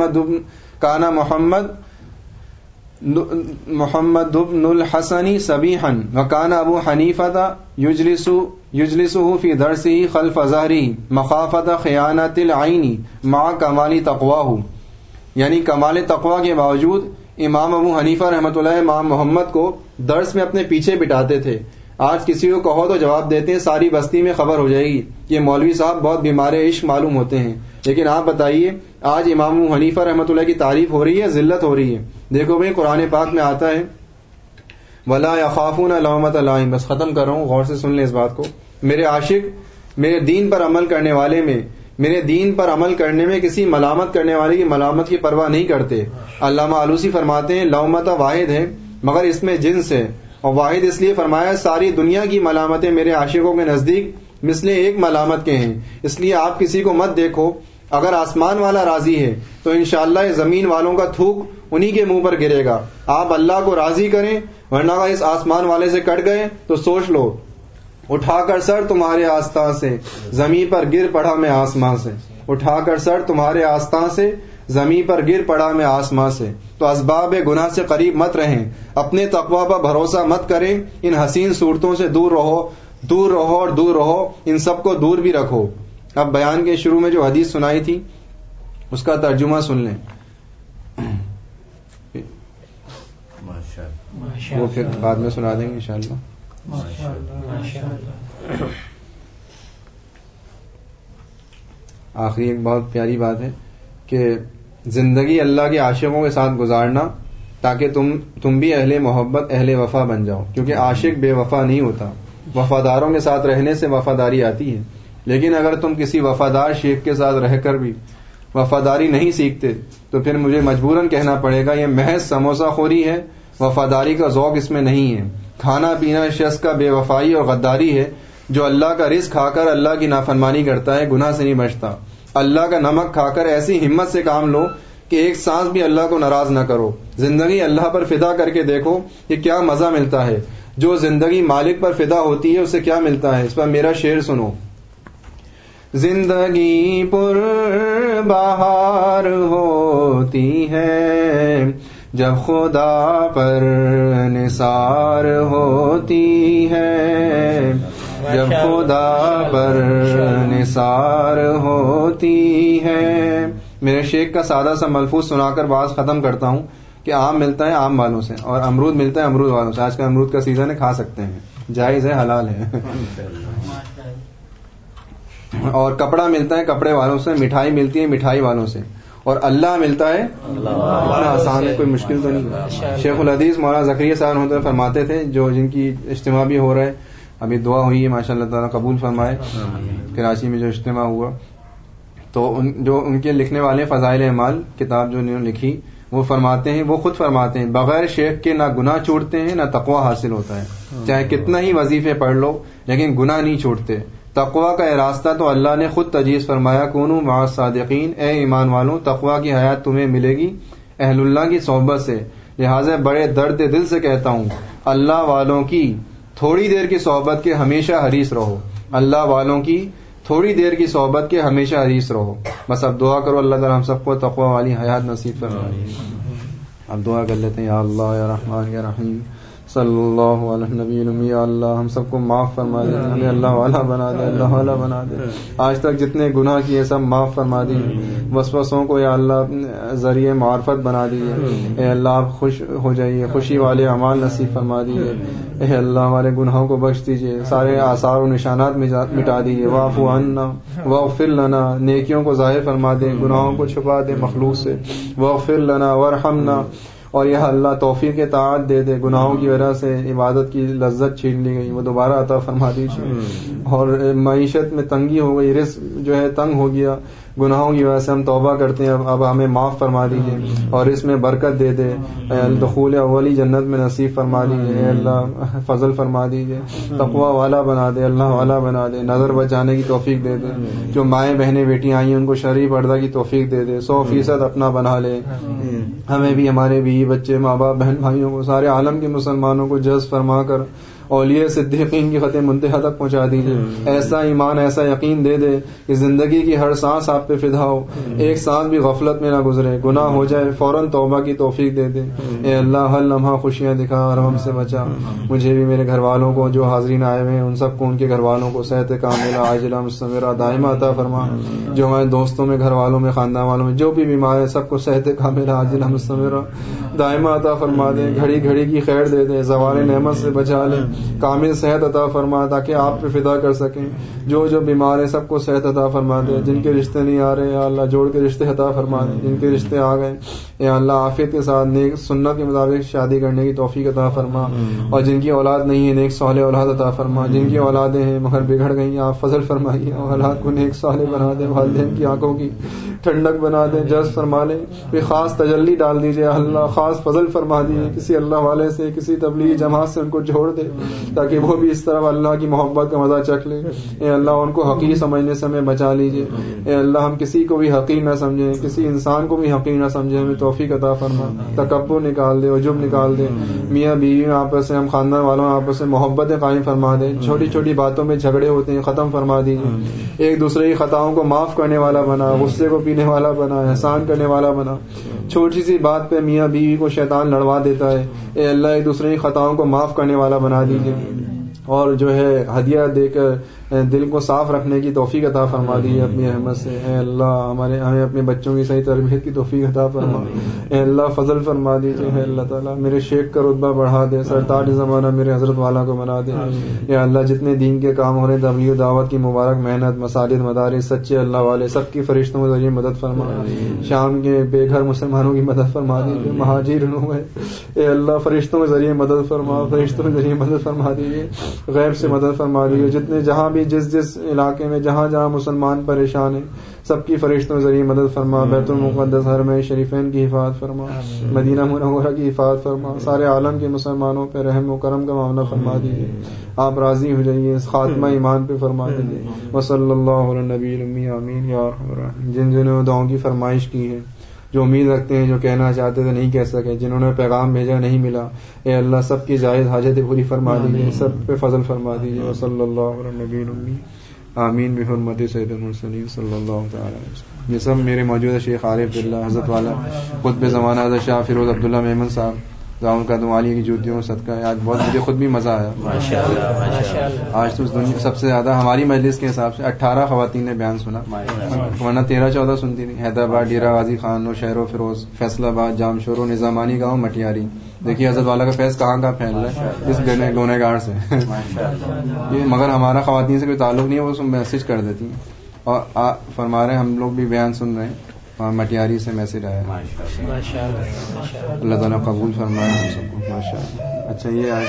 محمد بن الحسن صبیحا وکان ابو حنیفہ یجلسه فی درسه خلف ظہره مخافۃ خیانۃ العین مع کمال تقواہ، یعنی کمال تقوی کے باوجود امام ابو حنیفہ رحمۃ اللہ امام محمد کو درس میں اپنے پیچھے بٹھاتے تھے۔ آج کسی کو کہو تو جواب دیتے ہیں ساری بستی میں خبر ہو جائے گی کہ مولوی صاحب بہت بیمار عشق معلوم ہوتے ہیں، لیکن آپ بتائیے آج امام ابو حنیفہ رحمۃ اللہ کی تعریف ہو رہی ہے، ذلت ہو رہی ہے۔ دیکھو بھائی قرآن پاک میں آتا ہے ولا یخافون لومۃ لائم، بس ختم کر رہا ہوں، غور سے سن لیں اس بات کو۔ میرے عاشق میرے دین پر عمل کرنے والے میں، میرے دین پر عمل کرنے میں کسی ملامت کرنے والے کی ملامت کی پرواہ نہیں کرتے۔ علامہ آلوسی فرماتے ہیں لومۃ واحد ہے مگر اس میں جنس ہے، اور واحد اس لیے فرمایا ساری دنیا کی ملامتیں میرے عاشقوں کے نزدیک مثل ایک ملامت کے ہیں، اس لیے آپ کسی کو مت دیکھو، اگر آسمان والا راضی ہے تو انشاءاللہ زمین والوں کا تھوک انہی کے منہ پر گرے گا۔ آپ اللہ کو راضی کریں، ورنہ اگر اس آسمان والے سے کٹ گئے تو سوچ لو اٹھا کر سر تمہارے آستان سے زمین پر گر پڑا میں آسمان سے، اٹھا کر سر تمہارے آستان سے زمین پر گر پڑا میں آسمان سے۔ تو اسباب گناہ سے قریب مت رہیں، اپنے تقوی پر بھروسہ مت کریں، ان حسین صورتوں سے دور رہو، دور رہو اور دور رہو، ان سب کو دور بھی رکھو۔ اب بیان کے شروع میں جو حدیث سنائی تھی اس کا ترجمہ سن لیں، وہ پھر بعد میں سنا دیں گے انشاءاللہ۔ آخری ایک بہت پیاری بات ہے کہ زندگی اللہ کے عاشقوں کے ساتھ گزارنا تاکہ تم بھی اہل محبت اہل وفا بن جاؤ، کیونکہ عاشق بے وفا نہیں ہوتا، وفاداروں کے ساتھ رہنے سے وفاداری آتی ہے، لیکن اگر تم کسی وفادار شیخ کے ساتھ رہ کر بھی وفاداری نہیں سیکھتے تو پھر مجھے مجبوراً کہنا پڑے گا یہ محض سموسہ خوری ہے، وفاداری کا ذوق اس میں نہیں ہے۔ کھانا پینا شخص کا بے وفائی اور غداری ہے، جو اللہ کا رزق کھا کر اللہ کی نافرمانی کرتا ہے گناہ سے نہیں بچتا۔ اللہ کا نمک کھا کر ایسی ہمت سے کام لو کہ ایک سانس بھی اللہ کو ناراض نہ کرو۔ زندگی اللہ پر فدا کر کے دیکھو کہ کیا مزہ ملتا ہے، جو زندگی مالک پر فدا ہوتی ہے اسے کیا ملتا ہے۔ اس پر میرا شعر سنو، زندگی پر بہار ہوتی ہے جب خدا پر نثار ہوتی ہے، جب خدا پر نثار ہوتی ہے۔ میرے شیخ کا سادہ سا ملفوظ سنا کر بات ختم کرتا ہوں کہ آم ملتا ہے آم والوں سے اور امرود ملتا ہے امرود والوں سے۔ آج کا امرود کا سیزن ہے، کھا سکتے ہیں، جائز ہے، حلال ہے۔ اور کپڑا ملتا ہے کپڑے والوں سے، مٹھائی ملتی ہے مٹھائی والوں سے، اور اللہ ملتا ہے اتنا آسان ہے، کوئی مشکل تو نہیں۔ شیخ الحدیث مولانا زکریا صاحب رحمۃ اللہ فرماتے تھے، جو جن کی اجتماع بھی ہو رہا ہے، ابھی دعا ہوئی ہے ماشاء اللہ تعالیٰ قبول فرمائے، کراچی میں جو اجتماع ہوا، تو جو ان کے لکھنے والے فضائل اعمال کتاب جو انہوں نے لکھی، وہ فرماتے ہیں، وہ خود فرماتے ہیں بغیر شیخ کے نہ گناہ چھوٹتے ہیں نہ تقوی حاصل ہوتا ہے۔ چاہے کتنا ہی وظیفے پڑھ لو لیکن گناہ نہیں چھوٹتے۔ تقوی کا یہ راستہ تو اللہ نے خود تجویز فرمایا، کونوا مع الصادقین، اے ایمان والوں تقوی کی حیات تمہیں ملے گی اہل اللہ کی صحبت سے۔ لہٰذا بڑے درد دل سے کہتا ہوں اللہ والوں کی تھوڑی دیر کی صحبت کے ہمیشہ حریص رہو، اللہ والوں کی تھوڑی دیر کی صحبت کے ہمیشہ حریص رہو۔ بس اب دعا کرو اللہ تعالیٰ ہم سب کو تقوی والی حیات نصیب فرمائے۔ اب دعا کر لیتے ہیں، یا اللہ یا رحمان یا رحیم صلی اللہ علیہ نبی المی، یا اللہ ہم سب کو معاف فرما دے، ہمیں اللہ والا بنا دے، اللہ والا بنا دے۔ آج تک جتنے گناہ کیے سب معاف فرما دیجیے، وسوسوں کو یا اللہ ذریعے معرفت بنا دیجیے۔ اے اللہ آپ خوش ہو جائیے، خوشی والے اعمال نصیب فرما دیجیے۔ اے اللہ ہمارے گناہوں کو بخش دیجیے، سارے آثار و نشانات مٹا دیجیے۔ واعف عنا واغفر لنا، نیکیوں کو ظاہر فرما دیں، گناہوں کو چھپا دیں مخلوق سے۔ واغفر لنا وارحمنا، اور یہ اللہ توفیق اطاعت دے دے، گناہوں کی وجہ سے عبادت کی لذت چھین لی گئی وہ دوبارہ عطا فرما دیجیے، اور معیشت میں تنگی ہو گئی، رزق جو ہے تنگ ہو گیا، گناہوں کی وجہ سے ہم توبہ کرتے ہیں، اب ہمیں معاف فرما دیجیے اور اس میں برکت دے دے، دخول اولی جنت میں نصیب فرما دیجیے، اے اللہ فضل فرما دیجیے، تقوی والا بنا دے، اللہ والا بنا دے، نظر بچانے کی توفیق دے دے، جو مائیں بہنیں بیٹیاں آئی ہیں ان کو شرعی پردہ کی توفیق دے دے، 100% اپنا بنا لے، ہمیں بھی، ہمارے بیوی بچے ماں باپ بہن بھائیوں کو، سارے عالم کے مسلمانوں کو جذب فرما کر اولیاء صدیقین کی خط منتہا تک پہنچا دیجیے، ایسا ایمان ایسا یقین دے دے کہ زندگی کی ہر سانس آپ پہ فدا ہو، ایک سانس بھی غفلت میں نہ گزرے، گناہ ہو جائے فوراً توبہ کی توفیق دے دے، اے اللہ ہر لمحہ خوشیاں دکھا اور ہم سے بچا، مجھے بھی میرے گھر والوں کو، جو حاضرین آئے ہوئے ہیں ان سب کو، ان کے گھر والوں کو صحت کاملہ عاجلہ مستمرہ دائمہ عطا فرما، جو ہمارے دوستوں میں، گھر والوں میں، خاندان والوں میں جو بھی بیمار ہے سب کو صحت کاملہ عاجلہ مستمرہ دائمہ عطا فرما دے، گھڑی گھڑی کی خیر دے دے، زوال نعمت سے بچا لے، کامل صحت عطا فرما تاکہ آپ پہ فدا کر سکیں، جو بیمار ہیں سب کو صحت عطا فرما دے، جن کے رشتے نہیں آ رہے یا اللہ جوڑ کے رشتے عطا فرما دے، جن کے رشتے آ گئے یا اللہ عافیت کے ساتھ نیک سنت کے مطابق شادی کرنے کی توفیق عطا فرما، اور جن کی اولاد نہیں ہے نیک صالح اولاد عطا فرما، جن کی اولادیں ہیں مگر بگڑ گئی آپ فضل فرمائیے، اولاد کو نیک صالح بنا دے، والدین کی آنکھوں کی ٹھنڈک بنا دے، جذب فرما لے، کوئی خاص تجلی ڈال دیجیے اللہ، خاص فضل فرما دیجیے، کسی اللہ والے سے، کسی تبلیغی جماعت سے ان کو جوڑ دے تاکہ وہ بھی اس طرح اللہ کی محبت کا مزہ چکھ لیں، اے اللہ ان کو حقیر سمجھنے سے ہمیں بچا لیجیے، اے اللہ ہم کسی کو بھی حقیر نہ سمجھیں، کسی انسان کو بھی حقیر نہ سمجھیں، ہمیں توفیق عطا فرما، تکبر نکال دے، عجب نکال دے، میاں بیوی میں آپس سے، ہم خاندان والوں میں آپس سے محبتیں قائم فرما دے، چھوٹی چھوٹی باتوں میں جھگڑے ہوتے ہیں ختم فرما دیجیے، ایک دوسرے کی خطاؤں کو معاف کرنے والا بنا، غصے کو پینے والا بنا، احسان کرنے والا بنا، چھوٹی سی بات پہ میاں بیوی کو شیطان لڑوا دیتا ہے، اے اللہ ایک دوسرے کی خطاؤں کو معاف کرنے والا بنا دیجیے، اور جو ہے ہدیہ دے کر دل کو صاف رکھنے کی توفیق عطا فرما دیجیے اپنی رحمت سے، اے اللہ ہمیں اپنے بچوں کی صحیح تربیت کی توفیق عطا فرما، اے اللہ فضل فرما دیجیے، اے اللہ تعالیٰ میرے شیخ کا رتبہ بڑھا دے، سرتاج زمانہ میرے حضرت والا کو بنا دے، اے اللہ جتنے دین کے کام ہو رہے، تبلیغ دعوت کی مبارک محنت، مساجد مدارس سچے اللہ والے سب کی فرشتوں کے ذریعے مدد فرما، شام کے بے گھر مسلمانوں کی مدد فرما دیجیے، مہاجرین ہوئے اے اللہ فرشتوں کے ذریعے مدد فرما، فرشتوں کے ذریعے مدد فرما دیجیے، غیب سے مدد فرما دیجیے، جتنے جہاں بھی جس علاقے میں جہاں جہاں مسلمان پریشان ہیں سب کی فرشتوں کے ذریعے مدد فرما، بیت المقدس حرم شریفین کی حفاظت فرما، مدینہ منورہ کی حفاظت فرما، سارے عالم کے مسلمانوں پہ رحم و کرم کا معاملہ فرما دیجیے، آپ راضی ہو جائیے، خاتمہ ایمان پہ فرما دیجیے، وصلی اللہ علی نبی الامی، آمین یا ارحم الراحمین۔ جن جنہوں نے دعاؤں کی فرمائش کی ہے، جو امید رکھتے ہیں، جو کہنا چاہتے تھے نہیں کہہ سکے، جنہوں نے پیغام بھیجا نہیں ملا، اے اللہ سب کی جائز حاجتیں پوری فرما دیجیے، سب پہ فضل فرما دیجیے، وصلی اللہ علی نبی الامی، آمین بحرمت سید المرسلین صلی اللہ تعالی علیہ وسلم۔ یہ سب میرے موجودہ شیخ عارف باللہ حضرت والا قطب زمانہ حضرت شاہ فیروز عبداللہ میمن صاحب دعاؤں کا دمالی کی جوتیوں صدقہ ہے، آج بہت مجھے خود بھی مزہ آیا ماشاءاللہ۔ آج تو اس دنیا سب سے زیادہ ہماری مجلس کے حساب سے 18 خواتین نے بیان سنا، ورنہ 13-14 سنتی تھی، حیدرآباد، ڈیرہ غازی خان، نوشہر و فیروز، فیصل آباد، جامشور و نظامانی گاؤں، مٹیاری، دیکھیے حضرت والا کا فیض کہاں کہاں پھیل رہا ہے اس گونے گار سے، یہ مگر ہمارا خواتین سے کوئی تعلق نہیں ہے، وہ سب میسج کر دیتی ہیں، اور فرما رہے ہیں ہم لوگ بھی بیان سن رہے ہیں، مٹیاری سے میسج آیا، اللہ تعالیٰ قبول فرمائے ہم سب کو، ماشاء اللہ۔ اچھا یہ آج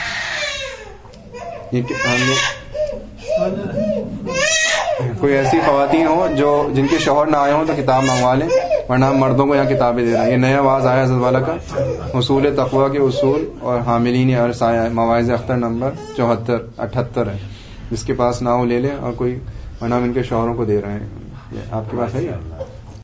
کوئی ایسی خواتین ہو جن کے شوہر نہ آئے ہوں تو کتاب منگوا لیں، ورنہ ہم مردوں کو یہاں کتابیں دے رہے ہیں۔ یہ نیا آواز آیا حضرت والا کا، اصول تقویٰ کے اصول اور حاملین عرص آیا ہے، مواعظ اختر نمبر 78 ہے، جس کے پاس نہ ہو لے لیں، اور کوئی ورنہ ہم ان کے شوہروں کو دے رہے ہیں۔ آپ کے پاس ہے؟